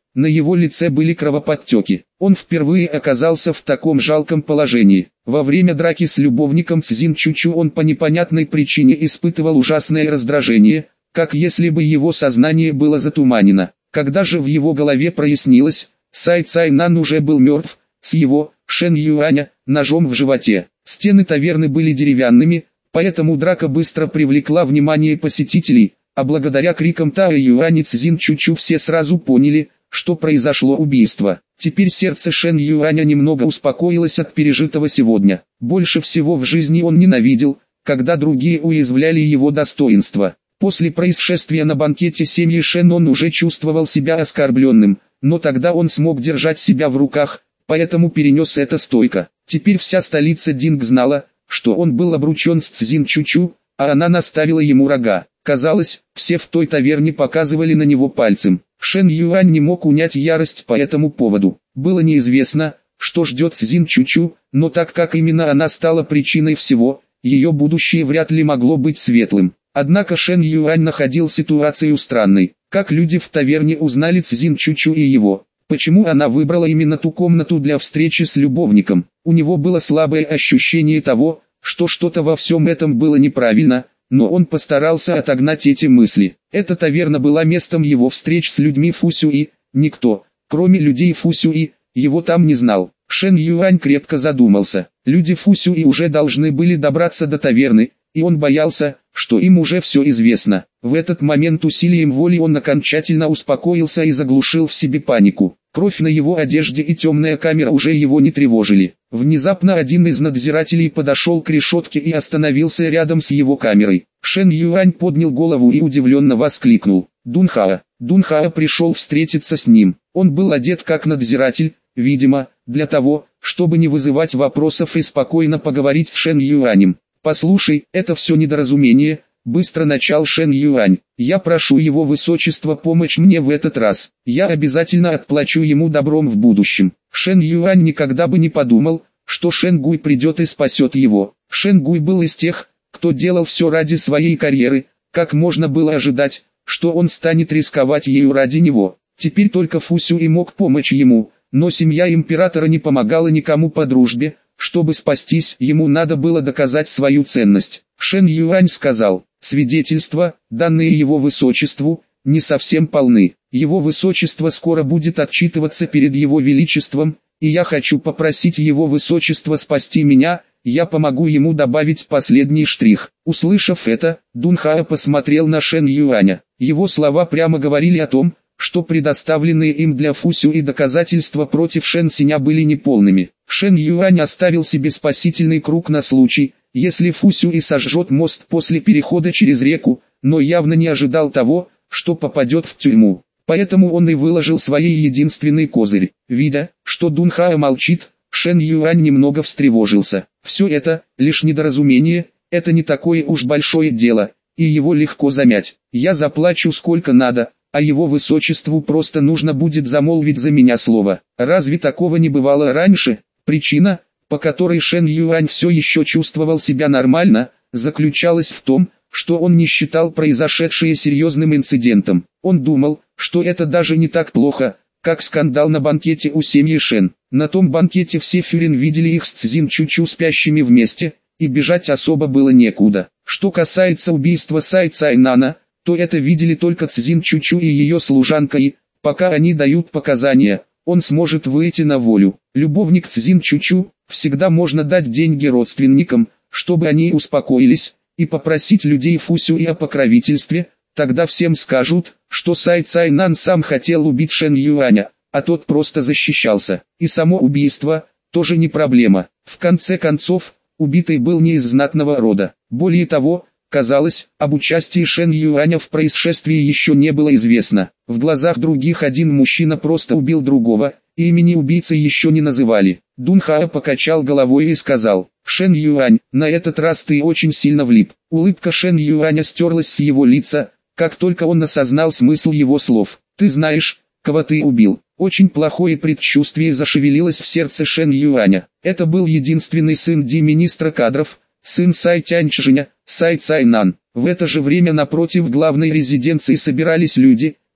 на его лице были кровоподтеки. Он впервые оказался в таком жалком положении. Во время драки с любовником Цзин Чучу он по непонятной причине испытывал ужасное раздражение, как если бы его сознание было затуманено. Когда же в его голове прояснилось, Сай Цайнан уже был мертв, с его, Шэн Юаня, ножом в животе. Стены таверны были деревянными, поэтому драка быстро привлекла внимание посетителей, а благодаря крикам Тао Юань и Цзин Чучу все сразу поняли, что произошло убийство. Теперь сердце Шэн Юаня немного успокоилось от пережитого сегодня. Больше всего в жизни он ненавидел, когда другие уязвляли его достоинство. После происшествия на банкете семьи Шэн он уже чувствовал себя оскорбленным, но тогда он смог держать себя в руках, поэтому перенес это стойко. Теперь вся столица Динг знала, что он был обручен с Цзин Чучу, а она наставила ему рога. Казалось, все в той таверне показывали на него пальцем. Шэн Юань не мог унять ярость по этому поводу. Было неизвестно, что ждет Цзин Чучу, но так как именно она стала причиной всего, ее будущее вряд ли могло быть светлым. Однако Шэн Юань находил ситуацию странной. Как люди в таверне узнали Цзин Чучу и его? Почему она выбрала именно ту комнату для встречи с любовником? У него было слабое ощущение того, что что-то во всем этом было неправильно, но он постарался отогнать эти мысли. Эта таверна была местом его встреч с людьми Фусюи. Никто, кроме людей Фусюи, его там не знал. Шэн Юань крепко задумался. Люди Фусюи уже должны были добраться до таверны, и он боялся, что им уже все известно. В этот момент усилием воли он окончательно успокоился и заглушил в себе панику. Кровь на его одежде и темная камера уже его не тревожили. Внезапно один из надзирателей подошел к решетке и остановился рядом с его камерой. Шэн Юань поднял голову и удивленно воскликнул: «Дунхао!» Дунхао пришел встретиться с ним. Он был одет как надзиратель, видимо, для того, чтобы не вызывать вопросов и спокойно поговорить с Шэн Юанем. «Послушай, это все недоразумение», — быстро начал Шэн Юань. «Я прошу его высочество помочь мне в этот раз. Я обязательно отплачу ему добром в будущем». Шэн Юань никогда бы не подумал, что Шэн Гуй придет и спасет его. Шэн Гуй был из тех, кто делал все ради своей карьеры, как можно было ожидать, что он станет рисковать ею ради него. Теперь только Фусюи мог помочь ему, но семья императора не помогала никому по дружбе. Чтобы спастись, ему надо было доказать свою ценность. Шэн Юань сказал: «Свидетельства, данные его высочеству, не совсем полны. Его высочество скоро будет отчитываться перед его величеством, и я хочу попросить его высочество спасти меня, я помогу ему добавить последний штрих». Услышав это, Дунхао посмотрел на Шэн Юаня. Его слова прямо говорили о том, что предоставленные им для Фусюи доказательства против Шэн Синя были неполными. Шэн Юань оставил себе спасительный круг на случай, если Фусюи сожжет мост после перехода через реку, но явно не ожидал того, что попадет в тюрьму. Поэтому он и выложил свой единственный козырь. Видя, что Дунхао молчит, Шэн Юань немного встревожился. Все это, лишь недоразумение, это не такое уж большое дело, и его легко замять. Я заплачу сколько надо, а его высочеству просто нужно будет замолвить за меня слово. Разве такого не бывало раньше? Причина, по которой Шэн Юань все еще чувствовал себя нормально, заключалась в том, что он не считал произошедшее серьезным инцидентом. Он думал, что это даже не так плохо, как скандал на банкете у семьи Шэн. На том банкете все фюрин видели их с Цзин Чучу спящими вместе, и бежать особо было некуда. Что касается убийства Сай Цайнана, то это видели только Цзин Чучу и ее служанка, и, пока они дают показания, он сможет выйти на волю. Любовник Цзин Чучу, всегда можно дать деньги родственникам, чтобы они успокоились, и попросить людей Фусюи о покровительстве, тогда всем скажут, что Сай Цайнан сам хотел убить Шэн Юаня, а тот просто защищался. И само убийство, тоже не проблема. В конце концов, убитый был не из знатного рода. Более того, казалось, об участии Шэн Юаня в происшествии еще не было известно. В глазах других один мужчина просто убил другого, и имени убийцы еще не называли. Дунхао покачал головой и сказал: «Шэн Юань, на этот раз ты очень сильно влип». Улыбка Шэн Юаня стерлась с его лица, как только он осознал смысл его слов. «Ты знаешь, кого ты убил?» Очень плохое предчувствие зашевелилось в сердце Шэн Юаня. Это был единственный сын Ди министра кадров, сын Сай Тяньчжэня, Сай Цайнан. В это же время напротив главной резиденции собирались люди,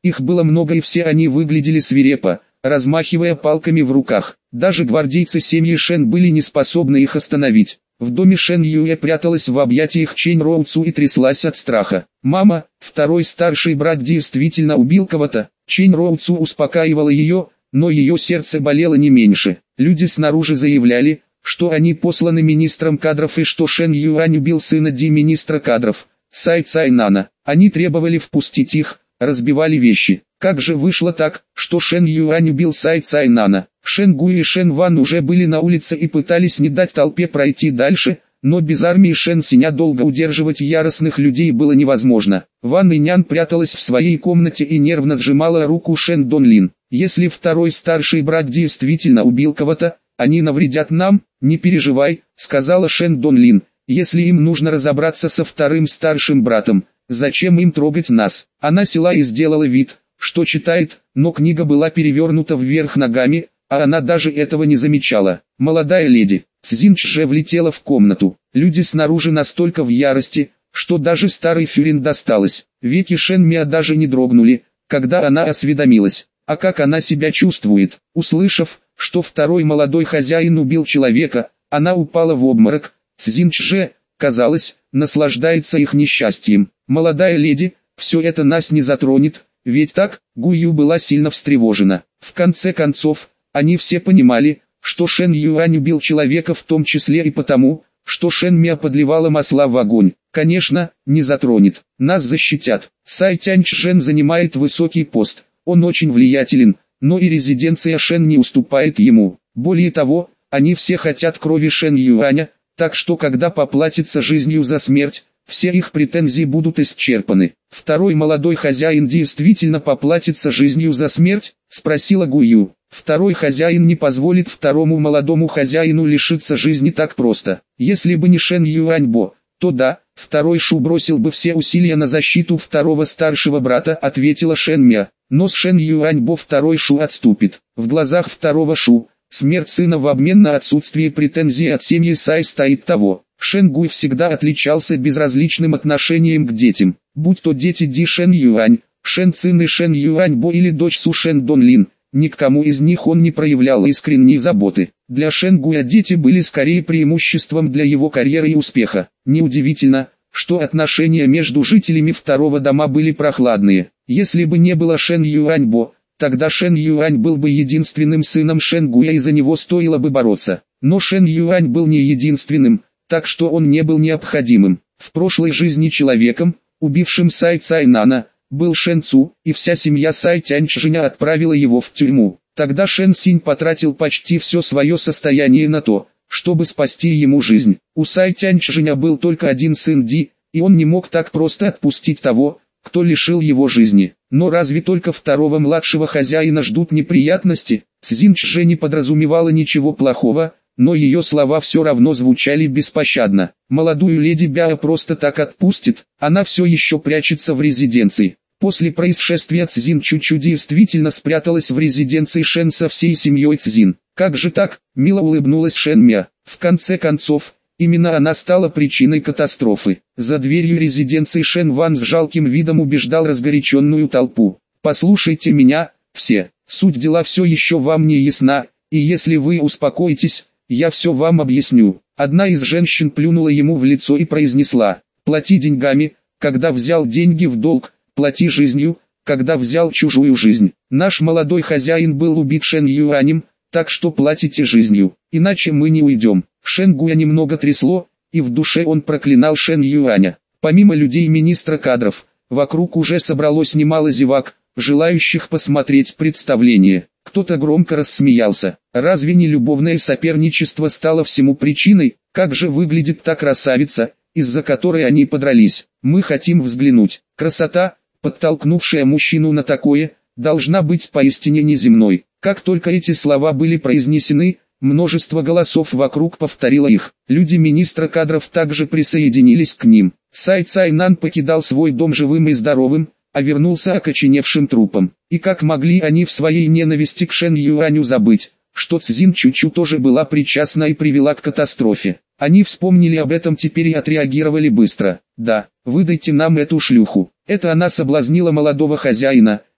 Их было много и все они выглядели свирепо, размахивая палками в руках. Даже гвардейцы семьи Шен были не способны их остановить. В доме Шен Юэ пряталась в объятиях Чэнь Роуцу и тряслась от страха. «Мама, второй старший брат действительно убил кого-то». Чэнь Роуцу успокаивала ее, но ее сердце болело не меньше. Люди снаружи заявляли, что они посланы министром кадров и что Шен Юань убил сына Ди министра кадров, Сай Цайнана. Они требовали впустить их, разбивали вещи. Как же вышло так, что Шен Юань убил Сай Цайнана? Шен Гуй и Шен Ван уже были на улице и пытались не дать толпе пройти дальше, но без армии Шен Синя долго удерживать яростных людей было невозможно. Ван Инян пряталась в своей комнате и нервно сжимала руку Шен Донлин. Если второй старший брат действительно убил кого-то, они навредят нам, не переживай, сказала Шен Донлин. Если им нужно разобраться со вторым старшим братом, зачем им трогать нас? Она села и сделала вид, что читает, но книга была перевернута вверх ногами, а она даже этого не замечала. Молодая леди Цзин Чже влетела в комнату. Люди снаружи настолько в ярости, что даже старый Фюрин досталось. Веки Шен Миа даже не дрогнули, когда она осведомилась, а как она себя чувствует. Услышав, что второй молодой хозяин убил человека, она упала в обморок. Цзин Чже, казалось, наслаждается их несчастьем. Молодая леди, все это нас не затронет, ведь так? Гую была сильно встревожена. В конце концов, они все понимали, что Шен Юань убил человека в том числе и потому, что Шен Миа подливала масла в огонь. Конечно, не затронет. Нас защитят. Сай Тяньчжэн занимает высокий пост. Он очень влиятелен, но и резиденция Шен не уступает ему. Более того, они все хотят крови Шен Юаня, так что когда поплатятся жизнью за смерть, все их претензии будут исчерпаны. Второй молодой хозяин действительно поплатится жизнью за смерть? Спросила Гую. Второй хозяин не позволит второму молодому хозяину лишиться жизни так просто. Если бы не Шен Юаньбо, то да, второй Шу бросил бы все усилия на защиту второго старшего брата, ответила Шен Мя. Но с Шен Юаньбо второй Шу отступит. В глазах второго Шу, смерть сына в обмен на отсутствие претензий от семьи Сай стоит того. Шен Гуй всегда отличался безразличным отношением к детям. Будь то дети Ди Шен Юань, Шен Цин и Шен Юаньбо или дочь Су Шен Донлин, ни к кому из них он не проявлял искренней заботы. Для Шен Гуя дети были скорее преимуществом для его карьеры и успеха. Неудивительно, что отношения между жителями второго дома были прохладные. Если бы не было Шен Юаньбо, тогда Шен Юань был бы единственным сыном Шен Гуя и за него стоило бы бороться. Но Шен Юань был не единственным, так что он не был необходимым. В прошлой жизни человеком, убившим Сай Цайнана, был Шен Цу, и вся семья Сай Тяньчжэня отправила его в тюрьму. Тогда Шен Синь потратил почти все свое состояние на то, чтобы спасти ему жизнь. У Сай Тяньчжэня был только один сын Ди, и он не мог так просто отпустить того, кто лишил его жизни. Но разве только второго младшего хозяина ждут неприятности? Цзин Чже не подразумевала ничего плохого, но ее слова все равно звучали беспощадно. Молодую леди Бяо просто так отпустит, она все еще прячется в резиденции. После происшествия Цзин Чучу действительно спряталась в резиденции Шен со всей семьей Цзин. Как же так? Мило улыбнулась Шен Мя. В конце концов, именно она стала причиной катастрофы. За дверью резиденции Шен Ван с жалким видом убеждал разгоряченную толпу. Послушайте меня, все, суть дела все еще вам не ясна, и если вы успокоитесь, я все вам объясню. Одна из женщин плюнула ему в лицо и произнесла: плати деньгами, когда взял деньги в долг, плати жизнью, когда взял чужую жизнь. Наш молодой хозяин был убит Шен Юанем, так что платите жизнью, иначе мы не уйдем. Шен Гуя немного трясло, и в душе он проклинал Шен Юаня. Помимо людей министра кадров, вокруг уже собралось немало зевак, желающих посмотреть представление. Кто-то громко рассмеялся. Разве не любовное соперничество стало всему причиной? Как же выглядит та красавица, из-за которой они подрались? Мы хотим взглянуть. Красота, подтолкнувшая мужчину на такое, должна быть поистине неземной. Как только эти слова были произнесены, множество голосов вокруг повторило их. Люди министра кадров также присоединились к ним. Сай Цайнан покидал свой дом живым и здоровым, а вернулся окоченевшим трупом. И как могли они в своей ненависти к Шен Юаню забыть, что Цзин Чучу тоже была причастна и привела к катастрофе. Они вспомнили об этом теперь и отреагировали быстро. Да, выдайте нам эту шлюху. Это она соблазнила молодого хозяина,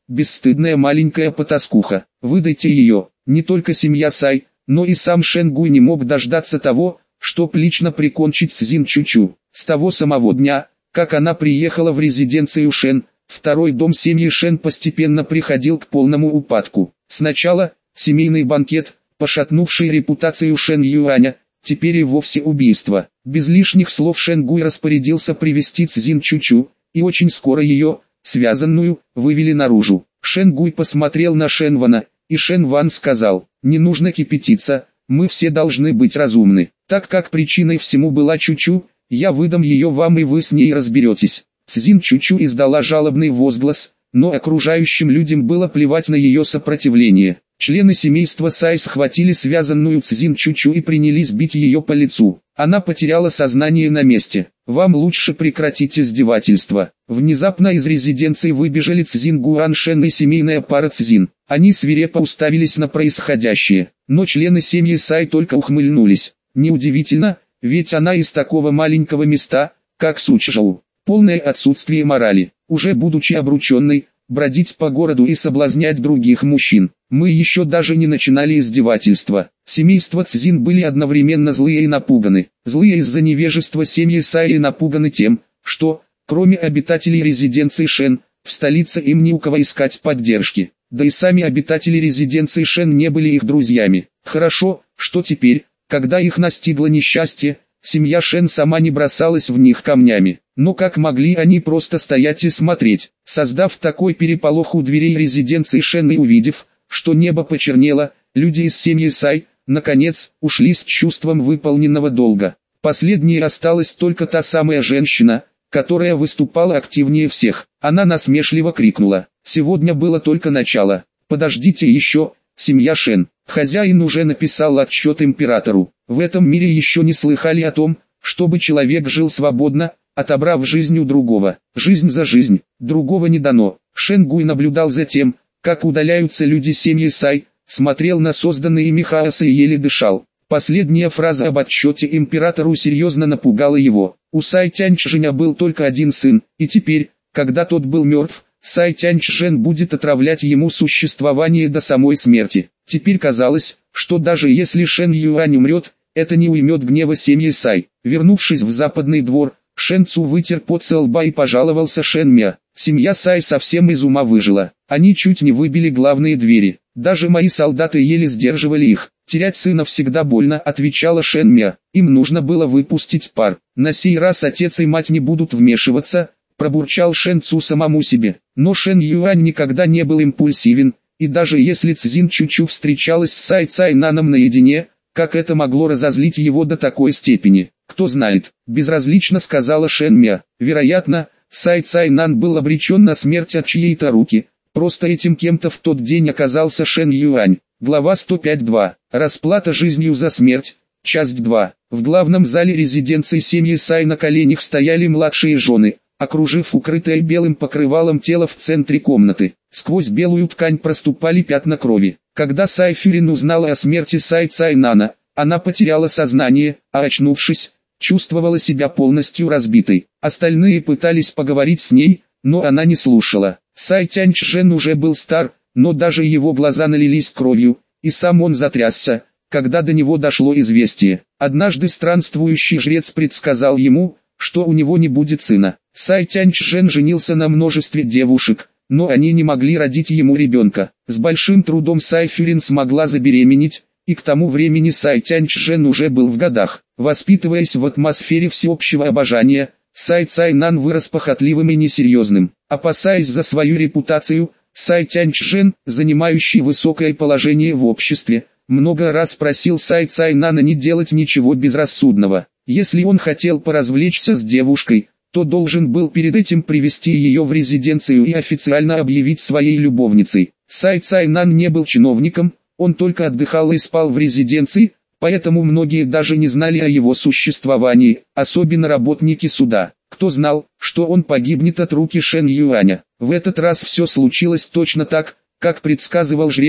бесстыдная маленькая потаскуха, выдайте ее. Не только семья Сай, но и сам Шен Гуй не мог дождаться того, чтоб лично прикончить Цзин Чучу. С того самого дня, как она приехала в резиденцию Шен, второй дом семьи Шен постепенно приходил к полному упадку. Сначала семейный банкет, пошатнувший репутацию Шен Юаня, теперь и вовсе убийство. Без лишних слов Шен Гуй распорядился привести Цзин Чучу, и очень скоро ее, связанную, вывели наружу. Шен Гуй посмотрел на Шен Вана, и Шен Ван сказал: «Не нужно кипятиться, мы все должны быть разумны. Так как причиной всему была Чучу, я выдам ее вам и вы с ней разберетесь». Цзин Чучу издала жалобный возглас, но окружающим людям было плевать на ее сопротивление. Члены семейства Сай схватили связанную Цзин Чучу и принялись бить ее по лицу. Она потеряла сознание на месте. «Вам лучше прекратить издевательство». Внезапно из резиденции выбежали Цзин Гуаншен и семейная пара Цзин. Они свирепо уставились на происходящее, но члены семьи Сай только ухмыльнулись. Неудивительно, ведь она из такого маленького места, как Сучжоу. Полное отсутствие морали, уже будучи обрученной, бродить по городу и соблазнять других мужчин. Мы еще даже не начинали издевательства. Семейство Цзин были одновременно злые и напуганы. Злые из-за невежества семьи Сай и напуганы тем, что, кроме обитателей резиденции Шен, в столице им не у кого искать поддержки. Да и сами обитатели резиденции Шен не были их друзьями. Хорошо, что теперь, когда их настигло несчастье, семья Шен сама не бросалась в них камнями. Но как могли они просто стоять и смотреть, создав такой переполох у дверей резиденции Шен и увидев, что небо почернело, люди из семьи Сай, наконец, ушли с чувством выполненного долга. Последней осталась только та самая женщина, которая выступала активнее всех. Она насмешливо крикнула: «Сегодня было только начало. Подождите еще, семья Шен». Хозяин уже написал отчет императору. В этом мире еще не слыхали о том, чтобы человек жил свободно, отобрав жизнь у другого. Жизнь за жизнь, другого не дано. Шен Гуй наблюдал за тем, как удаляются люди семьи Сай, смотрел на созданные ими хаосы и еле дышал. Последняя фраза об отчете императору серьезно напугала его. У Сай Тяньчжэня был только один сын, и теперь, когда тот был мертв, Сай Тяньчжэн будет отравлять ему существование до самой смерти. Теперь казалось, что даже если Шен Юань умрет, это не уймет гнева семьи Сай. Вернувшись в западный двор, Шен Цу вытер пот со лба и пожаловался Шен Мя. Семья Сай совсем из ума выжила. Они чуть не выбили главные двери. Даже мои солдаты еле сдерживали их. «Терять сына всегда больно», — отвечала Шен Мя. «Им нужно было выпустить пар. На сей раз отец и мать не будут вмешиваться», — пробурчал Шен Цу самому себе. Но Шен Юань никогда не был импульсивен, и даже если Цзин Чучу встречалась с Сай Цайнаном наедине, как это могло разозлить его до такой степени? «Кто знает», — безразлично сказала Шен Мя. «Вероятно, Сай Цайнан был обречен на смерть от чьей-то руки, просто этим кем-то в тот день оказался Шен Юань». Глава сто пять два. Расплата жизнью за смерть. Часть два. В главном зале резиденции семьи Сай на коленях стояли младшие жены, окружив укрытое белым покрывалом тело в центре комнаты. Сквозь белую ткань проступали пятна крови. Когда Сай Фюрин узнала о смерти Сай Цайнана, она потеряла сознание, а очнувшись, чувствовала себя полностью разбитой. Остальные пытались поговорить с ней, но она не слушала. Сай Тяньчжэн уже был стар, но даже его глаза налились кровью, и сам он затрясся, когда до него дошло известие. Однажды странствующий жрец предсказал ему, что у него не будет сына. Сай Тяньчжэн женился на множестве девушек, но они не могли родить ему ребенка. С большим трудом Сай Фюрин смогла забеременеть, и к тому времени Сай Тяньчжэн уже был в годах. Воспитываясь в атмосфере всеобщего обожания, Сай Цайнан вырос похотливым и несерьезным. Опасаясь за свою репутацию, Сай Тяньчжэн, занимающий высокое положение в обществе, много раз просил Сай Цайнана не делать ничего безрассудного. Если он хотел поразвлечься с девушкой, то должен был перед этим привести ее в резиденцию и официально объявить своей любовницей. Сай Цайнан не был чиновником, он только отдыхал и спал в резиденции, поэтому многие даже не знали о его существовании, особенно работники суда. Кто знал, что он погибнет от руки Шен Юаня? В этот раз все случилось точно так, как предсказывал жрец.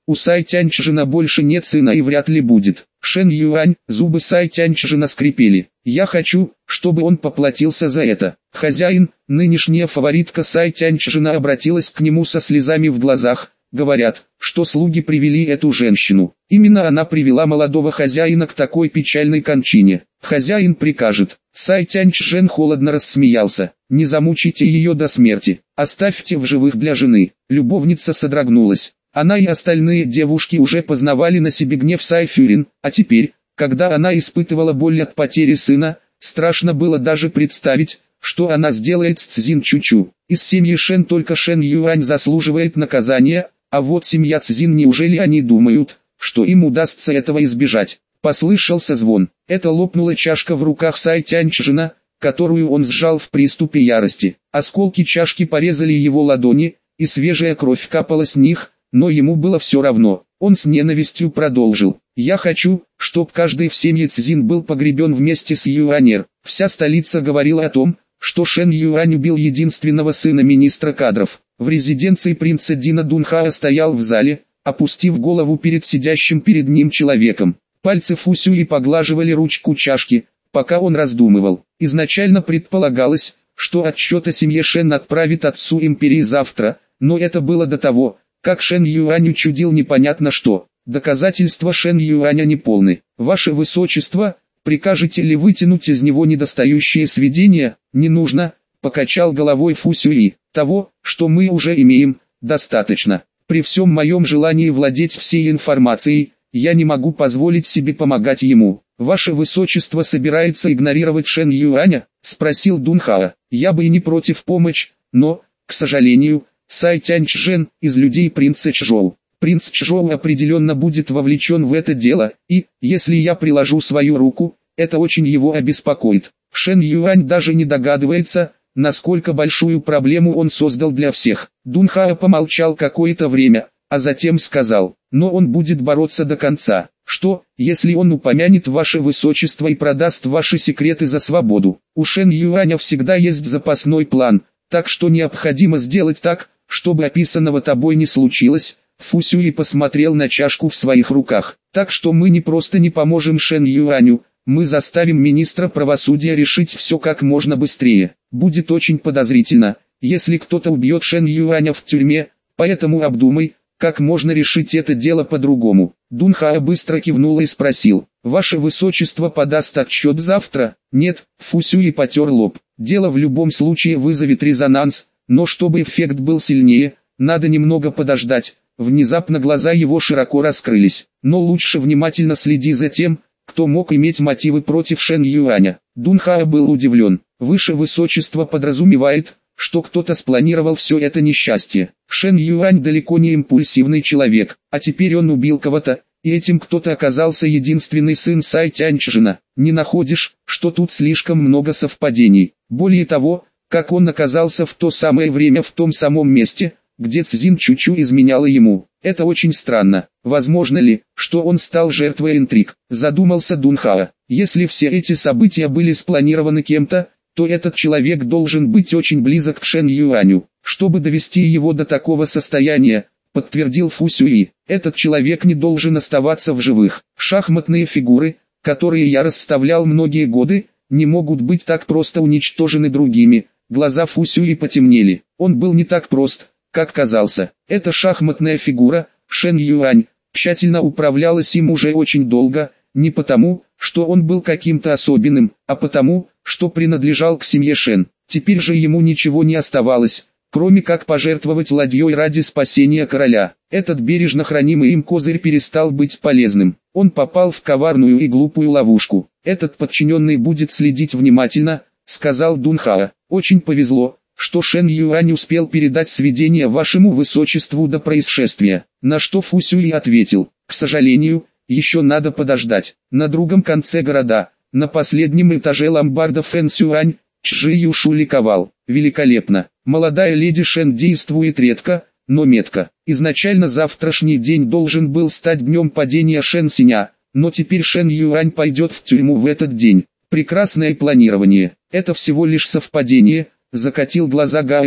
У Сай Тяньчжина больше нет сына и вряд ли будет. Шэн Юань, зубы Сай Тяньчжина скрипели. Я хочу, чтобы он поплатился за это. Хозяин, нынешняя фаворитка Сай Тяньчжина обратилась к нему со слезами в глазах. Говорят, что слуги привели эту женщину. Именно она привела молодого хозяина к такой печальной кончине. Хозяин прикажет. Сай Тяньчжэн холодно рассмеялся. Не замучите ее до смерти. Оставьте в живых для жены. Любовница содрогнулась. Она и остальные девушки уже познавали на себе гнев Сай Фюрин, а теперь, когда она испытывала боль от потери сына, страшно было даже представить, что она сделает с Цзин Чучу. Из семьи Шэн только Шэн Юань заслуживает наказания, а вот семья Цзин, неужели они думают, что им удастся этого избежать? Послышался звон. Это лопнула чашка в руках Сай Тяньчжина, которую он сжал в приступе ярости. Осколки чашки порезали его ладони, и свежая кровь капала с них, но ему было все равно. Он с ненавистью продолжил. «Я хочу, чтоб каждый в семье Цзин был погребен вместе с Юанер». Вся столица говорила о том, что Шэн Юань убил единственного сына министра кадров. В резиденции принца Дина Дунхаа стоял в зале, опустив голову перед сидящим перед ним человеком. Пальцы Фу Сюи поглаживали ручку чашки, пока он раздумывал. Изначально предполагалось, что отчет о семье Шэн отправит отцу империи завтра, но это было до того, как Шэн Юань учудил непонятно что. Доказательства Шэн Юаня неполны. Ваше Высочество, прикажете ли вытянуть из него недостающие сведения? Не нужно, покачал головой Фу Сюи. Того, что мы уже имеем, достаточно. При всем моем желании владеть всей информацией, я не могу позволить себе помогать ему. Ваше Высочество собирается игнорировать Шэн Юаня? Спросил Дунхаа. Я бы и не против помочь, но, к сожалению, Сай Тяньчжэн из людей принца Чжоу. Принц Чжоу определенно будет вовлечен в это дело, и, если я приложу свою руку, это очень его обеспокоит. Шэн Юань даже не догадывается, насколько большую проблему он создал для всех. Дунхаа помолчал какое-то время, а затем сказал, но он будет бороться до конца. Что, если он упомянет ваше Высочество и продаст ваши секреты за свободу? У Шэн Юаня всегда есть запасной план, так что необходимо сделать так, чтобы описанного тобой не случилось. Фу Сюи посмотрел на чашку в своих руках. Так что мы не просто не поможем Шэн Юаню, мы заставим министра правосудия решить все как можно быстрее. Будет очень подозрительно, если кто-то убьет Шэн Юаня в тюрьме, поэтому обдумай, как можно решить это дело по-другому. Дунхаа быстро кивнул и спросил, ваше Высочество подаст отчет завтра? Нет, Фу Сюи потер лоб. Дело в любом случае вызовет резонанс, но чтобы эффект был сильнее, надо немного подождать. Внезапно глаза его широко раскрылись. Но лучше внимательно следи за тем, кто мог иметь мотивы против Шэн Юаня. Дунхаа был удивлен. Выше Высочество подразумевает, что кто-то спланировал все это несчастье. Шэн Юань далеко не импульсивный человек, а теперь он убил кого-то, и этим кто-то оказался единственный сын Сай Тяньчжина. Не находишь, что тут слишком много совпадений? Более того, как он оказался в то самое время в том самом месте, где Цзин Чучу изменяла ему. Это очень странно. Возможно ли, что он стал жертвой интриг? Задумался Дунхаа. Если все эти события были спланированы кем-то, то этот человек должен быть очень близок к Шэн Юаню, чтобы довести его до такого состояния, подтвердил Фу Сюи. Этот человек не должен оставаться в живых. Шахматные фигуры, которые я расставлял многие годы, не могут быть так просто уничтожены другими. Глаза Фу Сюи потемнели. Он был не так прост, как казался. Эта шахматная фигура, Шэн Юань, тщательно управлялась им уже очень долго, не потому, что он был каким-то особенным, а потому, что принадлежал к семье Шэн. Теперь же ему ничего не оставалось, кроме как пожертвовать ладьей ради спасения короля. Этот бережно хранимый им козырь перестал быть полезным. Он попал в коварную и глупую ловушку. Этот подчиненный будет следить внимательно, сказал Дунхаа. Очень повезло, что Шэн Юань успел передать сведения вашему Высочеству до происшествия. На что Фу Сюи ответил, к сожалению, еще надо подождать. На другом конце города, на последнем этаже ломбарда Фэн Сюань, Чжи Юшу ликовал. Великолепно. Молодая леди Шэн действует редко, но метко. Изначально завтрашний день должен был стать днем падения Шэн Синя, но теперь Шэн Юань пойдет в тюрьму в этот день. Прекрасное планирование. Это всего лишь совпадение, закатил глаза Гао Ян.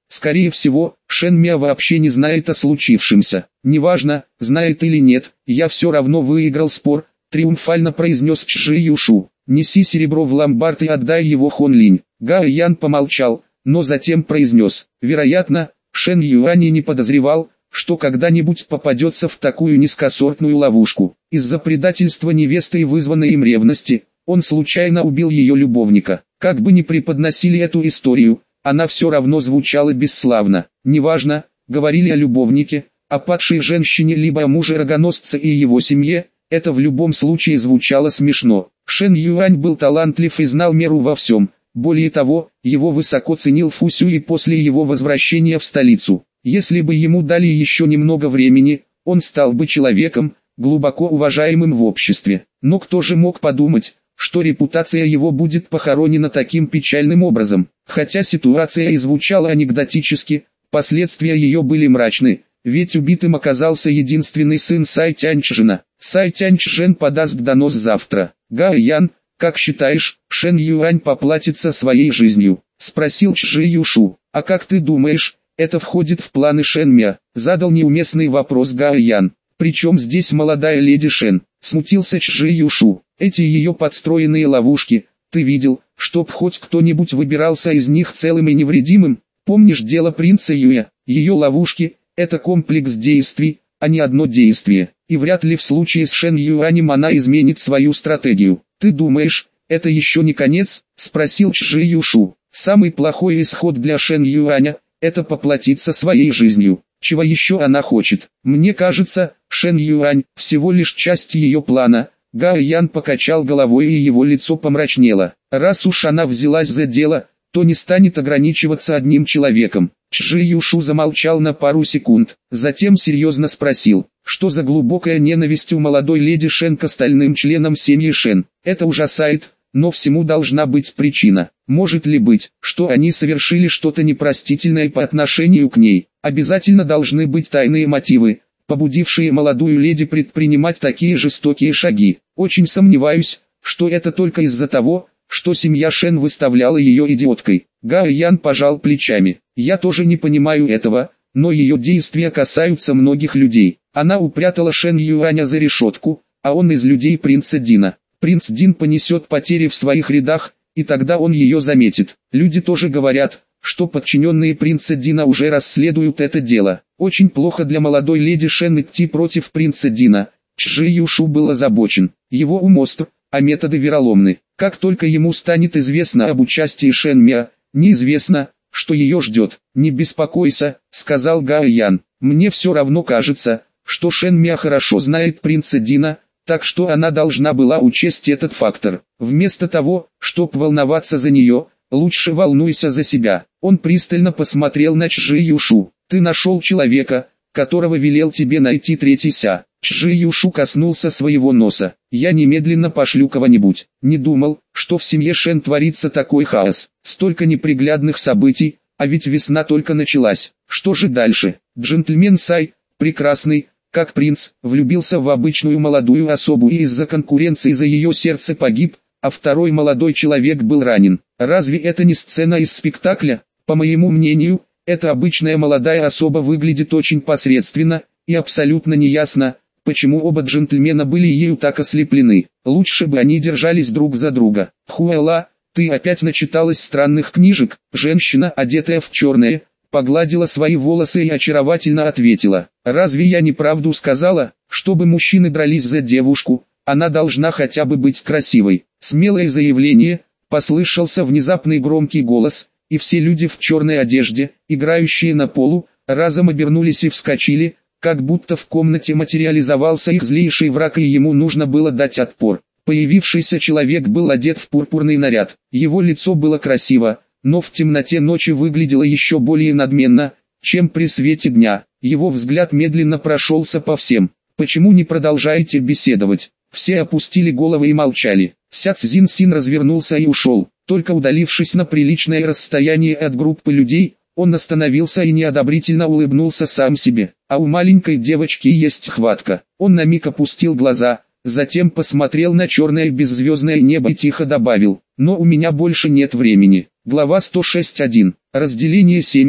Скорее всего, Шен Мя вообще не знает о случившемся. Неважно, знает или нет, я все равно выиграл спор, триумфально произнес Чжи Юшу. Неси серебро в ломбард и отдай его Хон Линь. Гао Ян помолчал, но затем произнес. Вероятно, Шен Юань не подозревал, что когда-нибудь попадется в такую низкосортную ловушку. Из-за предательства невесты и вызванной им ревности, он случайно убил ее любовника. Как бы ни преподносили эту историю, она все равно звучала бесславно. Неважно, говорили о любовнике, о падшей женщине либо о муже-рогоносце и его семье, это в любом случае звучало смешно. Шен Юань был талантлив и знал меру во всем. Более того, его высоко ценил Фу Сюй после его возвращения в столицу. Если бы ему дали еще немного времени, он стал бы человеком, глубоко уважаемым в обществе. Но кто же мог подумать, что репутация его будет похоронена таким печальным образом? Хотя ситуация и звучала анекдотически, последствия ее были мрачны, ведь убитым оказался единственный сын Сай Тяньчжена. Сай Тяньчжен подаст донос завтра. Гао Ян, как считаешь, Шен Юань поплатится своей жизнью? Спросил Чжи Юшу. А как ты думаешь, это входит в планы Шен Мя? Задал неуместный вопрос Гао Ян. Причем здесь молодая леди Шен? Смутился Чжи Юшу. Эти ее подстроенные ловушки, ты видел, чтоб хоть кто-нибудь выбирался из них целым и невредимым? Помнишь дело принца Юя? Ее ловушки – это комплекс действий, а не одно действие. И вряд ли в случае с Шен Юанем она изменит свою стратегию. Ты думаешь, это еще не конец? Спросил Чжи Юшу. Самый плохой исход для Шен Юаня – это поплатиться своей жизнью. Чего еще она хочет? Мне кажется, Шен Юань – всего лишь часть ее плана. Гао Ян покачал головой и его лицо помрачнело. Раз уж она взялась за дело, то не станет ограничиваться одним человеком. Чжи Юшу замолчал на пару секунд, затем серьезно спросил, что за глубокая ненависть у молодой леди Шен к остальным членам семьи Шен. Это ужасает, но всему должна быть причина. Может ли быть, что они совершили что-то непростительное по отношению к ней? Обязательно должны быть тайные мотивы, побудившие молодую леди предпринимать такие жестокие шаги. Очень сомневаюсь, что это только из-за того, что семья Шен выставляла ее идиоткой. Гао Ян пожал плечами. Я тоже не понимаю этого, но ее действия касаются многих людей. Она упрятала Шен Юаня за решетку, а он из людей принца Дина. Принц Дин понесет потери в своих рядах, и тогда он ее заметит. Люди тоже говорят, что подчиненные принца Дина уже расследуют это дело. Очень плохо для молодой леди Шен идти против принца Дина. Чжи Юшу был озабочен. Его ум остр, а методы вероломны. Как только ему станет известно об участии Шен Мя, неизвестно, что ее ждет. «Не беспокойся», — сказал Гао Ян. «Мне все равно кажется, что Шен Мя хорошо знает принца Дина, так что она должна была учесть этот фактор. Вместо того, чтобы волноваться за нее, лучше волнуйся за себя». Он пристально посмотрел на Чжи Юшу. «Ты нашел человека, которого велел тебе найти третий ся». Чжи Юшу коснулся своего носа. «Я немедленно пошлю кого-нибудь. Не думал, что в семье Шен творится такой хаос. Столько неприглядных событий, а ведь весна только началась. Что же дальше?» Джентльмен Сай, прекрасный, как принц, влюбился в обычную молодую особу и из-за конкуренции за ее сердце погиб, а второй молодой человек был ранен. Разве это не сцена из спектакля? По моему мнению, эта обычная молодая особа выглядит очень посредственно, и абсолютно неясно, почему оба джентльмена были ею так ослеплены. Лучше бы они держались друг за друга. «Хуэла, ты опять начиталась странных книжек?» Женщина, одетая в черное, погладила свои волосы и очаровательно ответила: «Разве я неправду сказала, чтобы мужчины дрались за девушку, она должна хотя бы быть красивой?» Смелое заявление, послышался внезапный громкий голос, и все люди в черной одежде, играющие на полу, разом обернулись и вскочили, как будто в комнате материализовался их злейший враг и ему нужно было дать отпор. Появившийся человек был одет в пурпурный наряд, его лицо было красиво, но в темноте ночи выглядело еще более надменно, чем при свете дня. Его взгляд медленно прошелся по всем. «Почему не продолжаете беседовать?» Все опустили головы и молчали. Ся Цзин Син развернулся и ушел. Только удалившись на приличное расстояние от группы людей, он остановился и неодобрительно улыбнулся сам себе. А у маленькой девочки есть хватка. Он на миг опустил глаза, затем посмотрел на черное беззвездное небо и тихо добавил: «Но у меня больше нет времени». Глава сто шесть точка один. Разделение семьи.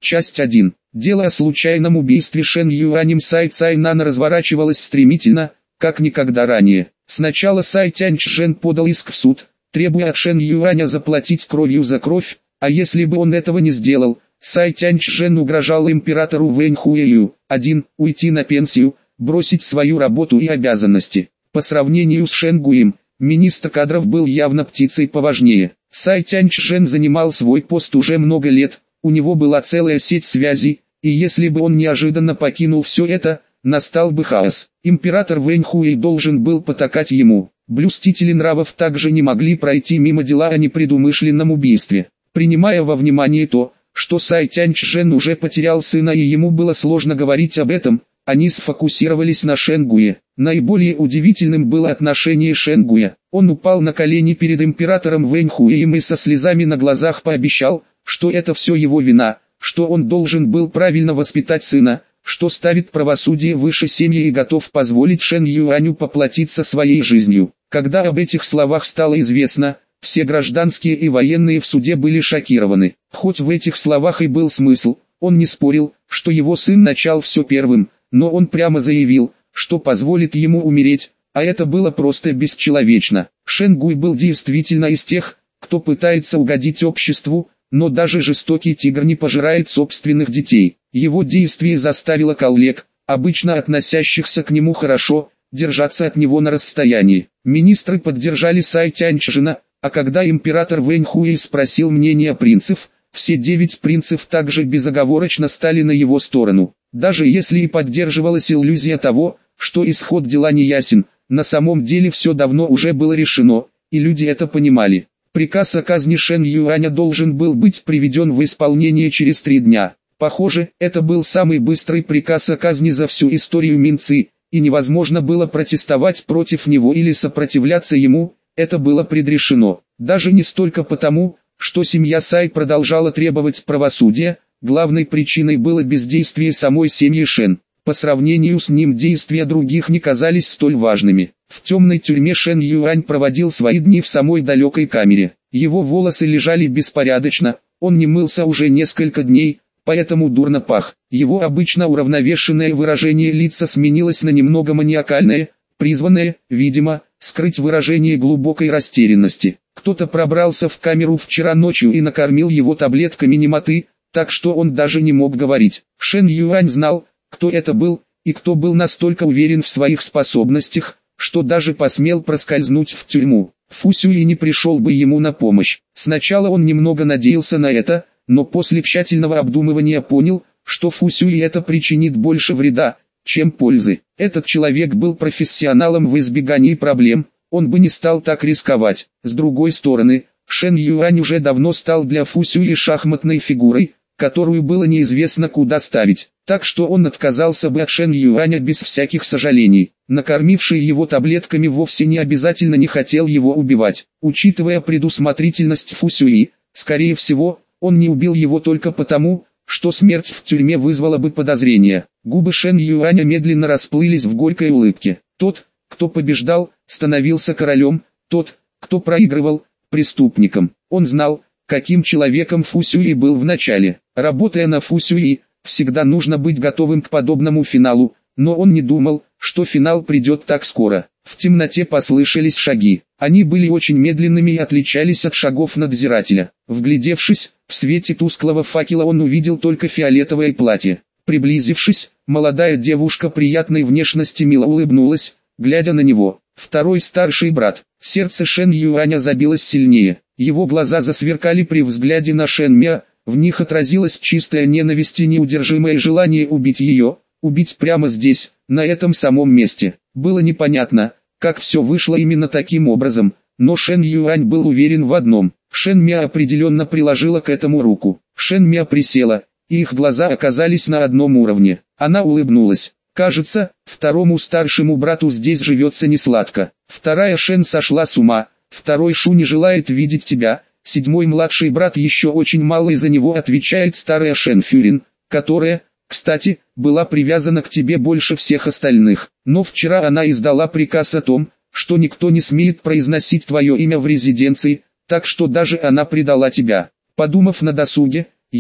Часть один. Дело о случайном убийстве Шэн Юанем Сай Цайнана разворачивалось стремительно, как никогда ранее. Сначала Сай Тяньчжэн подал иск в суд, требуя от Шэн Юаня заплатить кровью за кровь, а если бы он этого не сделал, Сай Тяньчжэн угрожал императору Вэнь Хуэю, один, уйти на пенсию, бросить свою работу и обязанности. По сравнению с Шэн Гуем, министр кадров был явно птицей поважнее. Сай Тяньчжэн занимал свой пост уже много лет, у него была целая сеть связей, и если бы он неожиданно покинул все это, настал бы хаос. Император Вэнь Хуэй должен был потакать ему. Блюстители нравов также не могли пройти мимо дела о непредумышленном убийстве. Принимая во внимание то, что Сай Тяньчжэн уже потерял сына и ему было сложно говорить об этом, они сфокусировались на Шэн Гуе. Наиболее удивительным было отношение Шэн Гуя. Он упал на колени перед императором Вэнь Хуэем и со слезами на глазах пообещал, что это все его вина, что он должен был правильно воспитать сына, что ставит правосудие выше семьи и готов позволить Шэн Юаню поплатиться своей жизнью. Когда об этих словах стало известно, все гражданские и военные в суде были шокированы. Хоть в этих словах и был смысл, он не спорил, что его сын начал все первым, но он прямо заявил, что позволит ему умереть, а это было просто бесчеловечно. Шэн Гуй был действительно из тех, кто пытается угодить обществу, но даже жестокий тигр не пожирает собственных детей. Его действие заставило коллег, обычно относящихся к нему хорошо, держаться от него на расстоянии. Министры поддержали Сай Тяньчжэна, а когда император Вэнь Хуэй спросил мнения принцев, все девять принцев также безоговорочно стали на его сторону. Даже если и поддерживалась иллюзия того, что исход дела не ясен, на самом деле все давно уже было решено, и люди это понимали. Приказ о казни Шэн Юаня должен был быть приведен в исполнение через три дня. Похоже, это был самый быстрый приказ о казни за всю историю Минцы, и невозможно было протестовать против него или сопротивляться ему, это было предрешено. Даже не столько потому, что семья Сай продолжала требовать правосудия, главной причиной было бездействие самой семьи Шэн. По сравнению с ним действия других не казались столь важными. В темной тюрьме Шэн Юань проводил свои дни в самой далекой камере. Его волосы лежали беспорядочно, он не мылся уже несколько дней, поэтому дурно пах. Его обычно уравновешенное выражение лица сменилось на немного маниакальное, призванное, видимо, скрыть выражение глубокой растерянности. Кто-то пробрался в камеру вчера ночью и накормил его таблетками немоты, так что он даже не мог говорить. Шэн Юань знал, кто это был, и кто был настолько уверен в своих способностях, что даже посмел проскользнуть в тюрьму. Фу Сюй не пришел бы ему на помощь. Сначала он немного надеялся на это, но после тщательного обдумывания понял, что Фу Сюй это причинит больше вреда, чем пользы. Этот человек был профессионалом в избегании проблем, он бы не стал так рисковать. С другой стороны, Шэн Юань уже давно стал для Фу Сюй шахматной фигурой, которую было неизвестно куда ставить, так что он отказался бы от Шэн Юаня без всяких сожалений. Накормивший его таблетками вовсе не обязательно не хотел его убивать. Учитывая предусмотрительность Фу Сюи, скорее всего, он не убил его только потому, что смерть в тюрьме вызвала бы подозрения. Губы Шэн Юаня медленно расплылись в горькой улыбке. Тот, кто побеждал, становился королем, тот, кто проигрывал, преступником. Он знал, каким человеком Фу Сюи был в начале. Работая на Фу Сюи, всегда нужно быть готовым к подобному финалу, но он не думал, что финал придет так скоро. В темноте послышались шаги. Они были очень медленными и отличались от шагов надзирателя. Вглядевшись, в свете тусклого факела он увидел только фиолетовое платье. Приблизившись, молодая девушка приятной внешности мило улыбнулась, глядя на него. Второй старший брат. Сердце Шэн Юаня забилось сильнее. Его глаза засверкали при взгляде на Шэн Мя, в них отразилась чистая ненависть и неудержимое желание убить ее, убить прямо здесь, на этом самом месте. Было непонятно, как все вышло именно таким образом, но Шэн Юань был уверен в одном. Шэн Мя определенно приложила к этому руку. Шэн Мя присела, и их глаза оказались на одном уровне. Она улыбнулась. Кажется, второму старшему брату здесь живется несладко. Вторая Шэн сошла с ума, второй Шу не желает видеть тебя, седьмой младший брат еще очень мало из-за него, отвечает старая Шэн Фюрин, которая, кстати, была привязана к тебе больше всех остальных. Но вчера она издала приказ о том, что никто не смеет произносить твое имя в резиденции, так что даже она предала тебя. Подумав на досуге, я,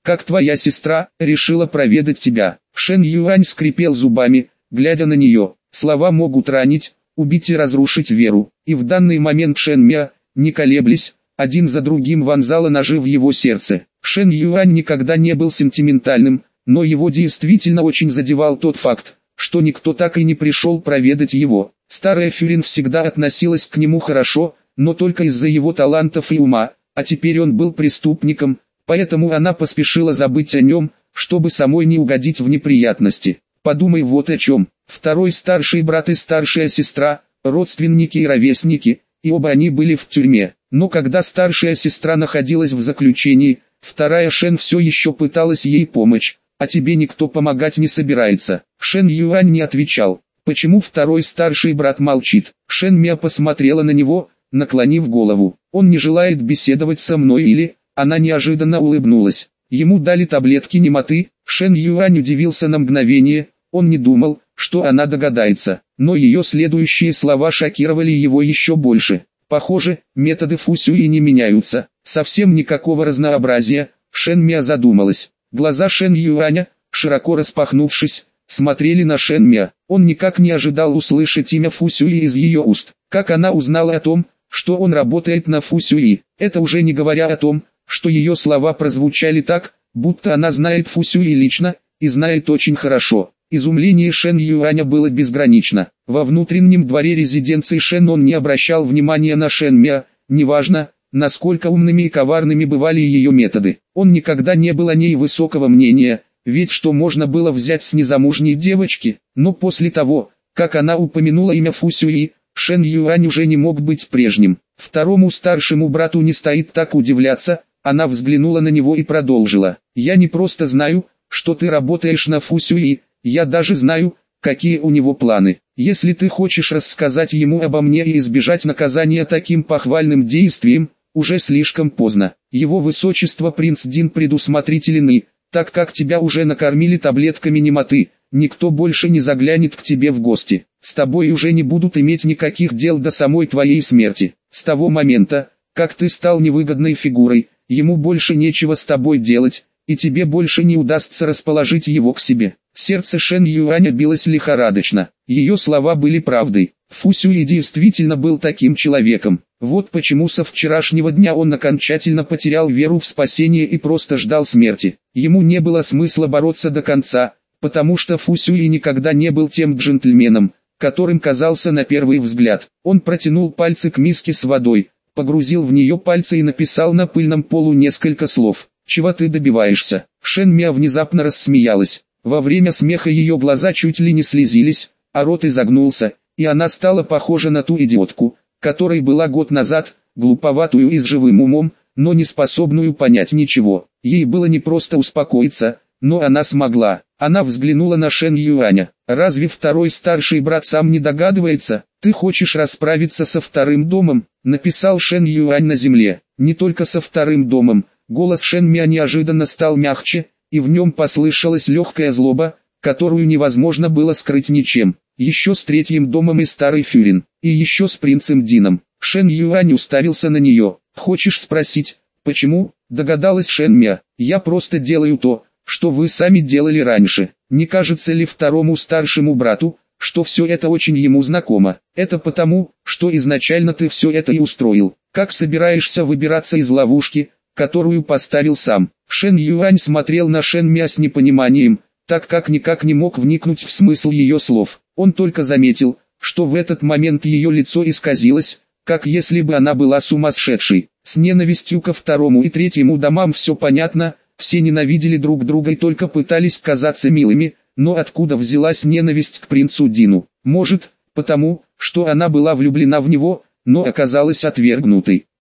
как твоя сестра, решила проведать тебя». Шэн Юань скрипел зубами, глядя на нее. Слова могут ранить, убить и разрушить веру. И в данный момент Шэн Мя, не колеблясь, один за другим вонзала ножи в его сердце. Шэн Юань никогда не был сентиментальным, но его действительно очень задевал тот факт, что никто так и не пришел проведать его. Старая Фюрин всегда относилась к нему хорошо, но только из-за его талантов и ума, а теперь он был преступником, поэтому она поспешила забыть о нем, чтобы самой не угодить в неприятности. Подумай вот о чем. Второй старший брат и старшая сестра, родственники и ровесники, и оба они были в тюрьме. Но когда старшая сестра находилась в заключении, вторая Шэн все еще пыталась ей помочь, а тебе никто помогать не собирается. Шэн Юань не отвечал. Почему второй старший брат молчит? Шэн Мя посмотрела на него, наклонив голову. Он не желает беседовать со мной или... Она неожиданно улыбнулась. Ему дали таблетки немоты. Шэн Юань удивился на мгновение. Он не думал, что она догадается. Но ее следующие слова шокировали его еще больше. Похоже, методы Фу Сюй не меняются. Совсем никакого разнообразия. Шэн Мя задумалась. Глаза Шэн Юаня, широко распахнувшись, смотрели на Шэн Мя. Он никак не ожидал услышать имя Фу Сюи из ее уст. Как она узнала о том, что он работает на Фу Сюи? Это уже не говоря о том, что ее слова прозвучали так, будто она знает Фу Сюи лично, и знает очень хорошо. Изумление Шэн Юаня было безгранично. Во внутреннем дворе резиденции Шэн он не обращал внимания на Шэн Мя, неважно, насколько умными и коварными бывали ее методы. Он никогда не был о ней высокого мнения, ведь что можно было взять с незамужней девочки, но после того, как она упомянула имя Фу Сюи, Шэн Юань уже не мог быть прежним. Второму старшему брату не стоит так удивляться. Она взглянула на него и продолжила. «Я не просто знаю, что ты работаешь на Фу Сюи, я даже знаю, какие у него планы. Если ты хочешь рассказать ему обо мне и избежать наказания таким похвальным действием, уже слишком поздно. Его высочество принц Дин предусмотрителен и, так как тебя уже накормили таблетками немоты, никто больше не заглянет к тебе в гости. С тобой уже не будут иметь никаких дел до самой твоей смерти. С того момента, как ты стал невыгодной фигурой, ему больше нечего с тобой делать, и тебе больше не удастся расположить его к себе». Сердце Шэн Юаня билось лихорадочно. Ее слова были правдой. Фу Сюи действительно был таким человеком. Вот почему со вчерашнего дня он окончательно потерял веру в спасение и просто ждал смерти. Ему не было смысла бороться до конца, потому что Фу Сюи никогда не был тем джентльменом, которым казался на первый взгляд. Он протянул пальцы к миске с водой, погрузил в нее пальцы и написал на пыльном полу несколько слов. «Чего ты добиваешься?» Шэн Мя внезапно рассмеялась. Во время смеха ее глаза чуть ли не слезились, а рот изогнулся, и она стала похожа на ту идиотку, которой была год назад, глуповатую и с живым умом, но не способную понять ничего. Ей было не просто успокоиться, но она смогла. Она взглянула на Шэн Юаня. «Разве второй старший брат сам не догадывается? Ты хочешь расправиться со вторым домом?» Написал Шэн Юань на земле. «Не только со вторым домом». Голос Шэн Мя неожиданно стал мягче, и в нем послышалась легкая злоба, которую невозможно было скрыть ничем. Еще с третьим домом и старой Фюрин, и еще с принцем Дином. Шэн Юань уставился на нее. «Хочешь спросить, почему?» Догадалась Шэн Мя. «Я просто делаю то, что вы сами делали раньше. Не кажется ли второму старшему брату, что все это очень ему знакомо? Это потому, что изначально ты все это и устроил. Как собираешься выбираться из ловушки, которую поставил сам?» Шэн Юань смотрел на Шэн Мя с непониманием, так как никак не мог вникнуть в смысл ее слов. Он только заметил, что в этот момент ее лицо исказилось, как если бы она была сумасшедшей. С ненавистью ко второму и третьему домам все понятно, все ненавидели друг друга и только пытались казаться милыми, но откуда взялась ненависть к принцу Дину? Может, потому, что она была влюблена в него, но оказалась отвергнутой.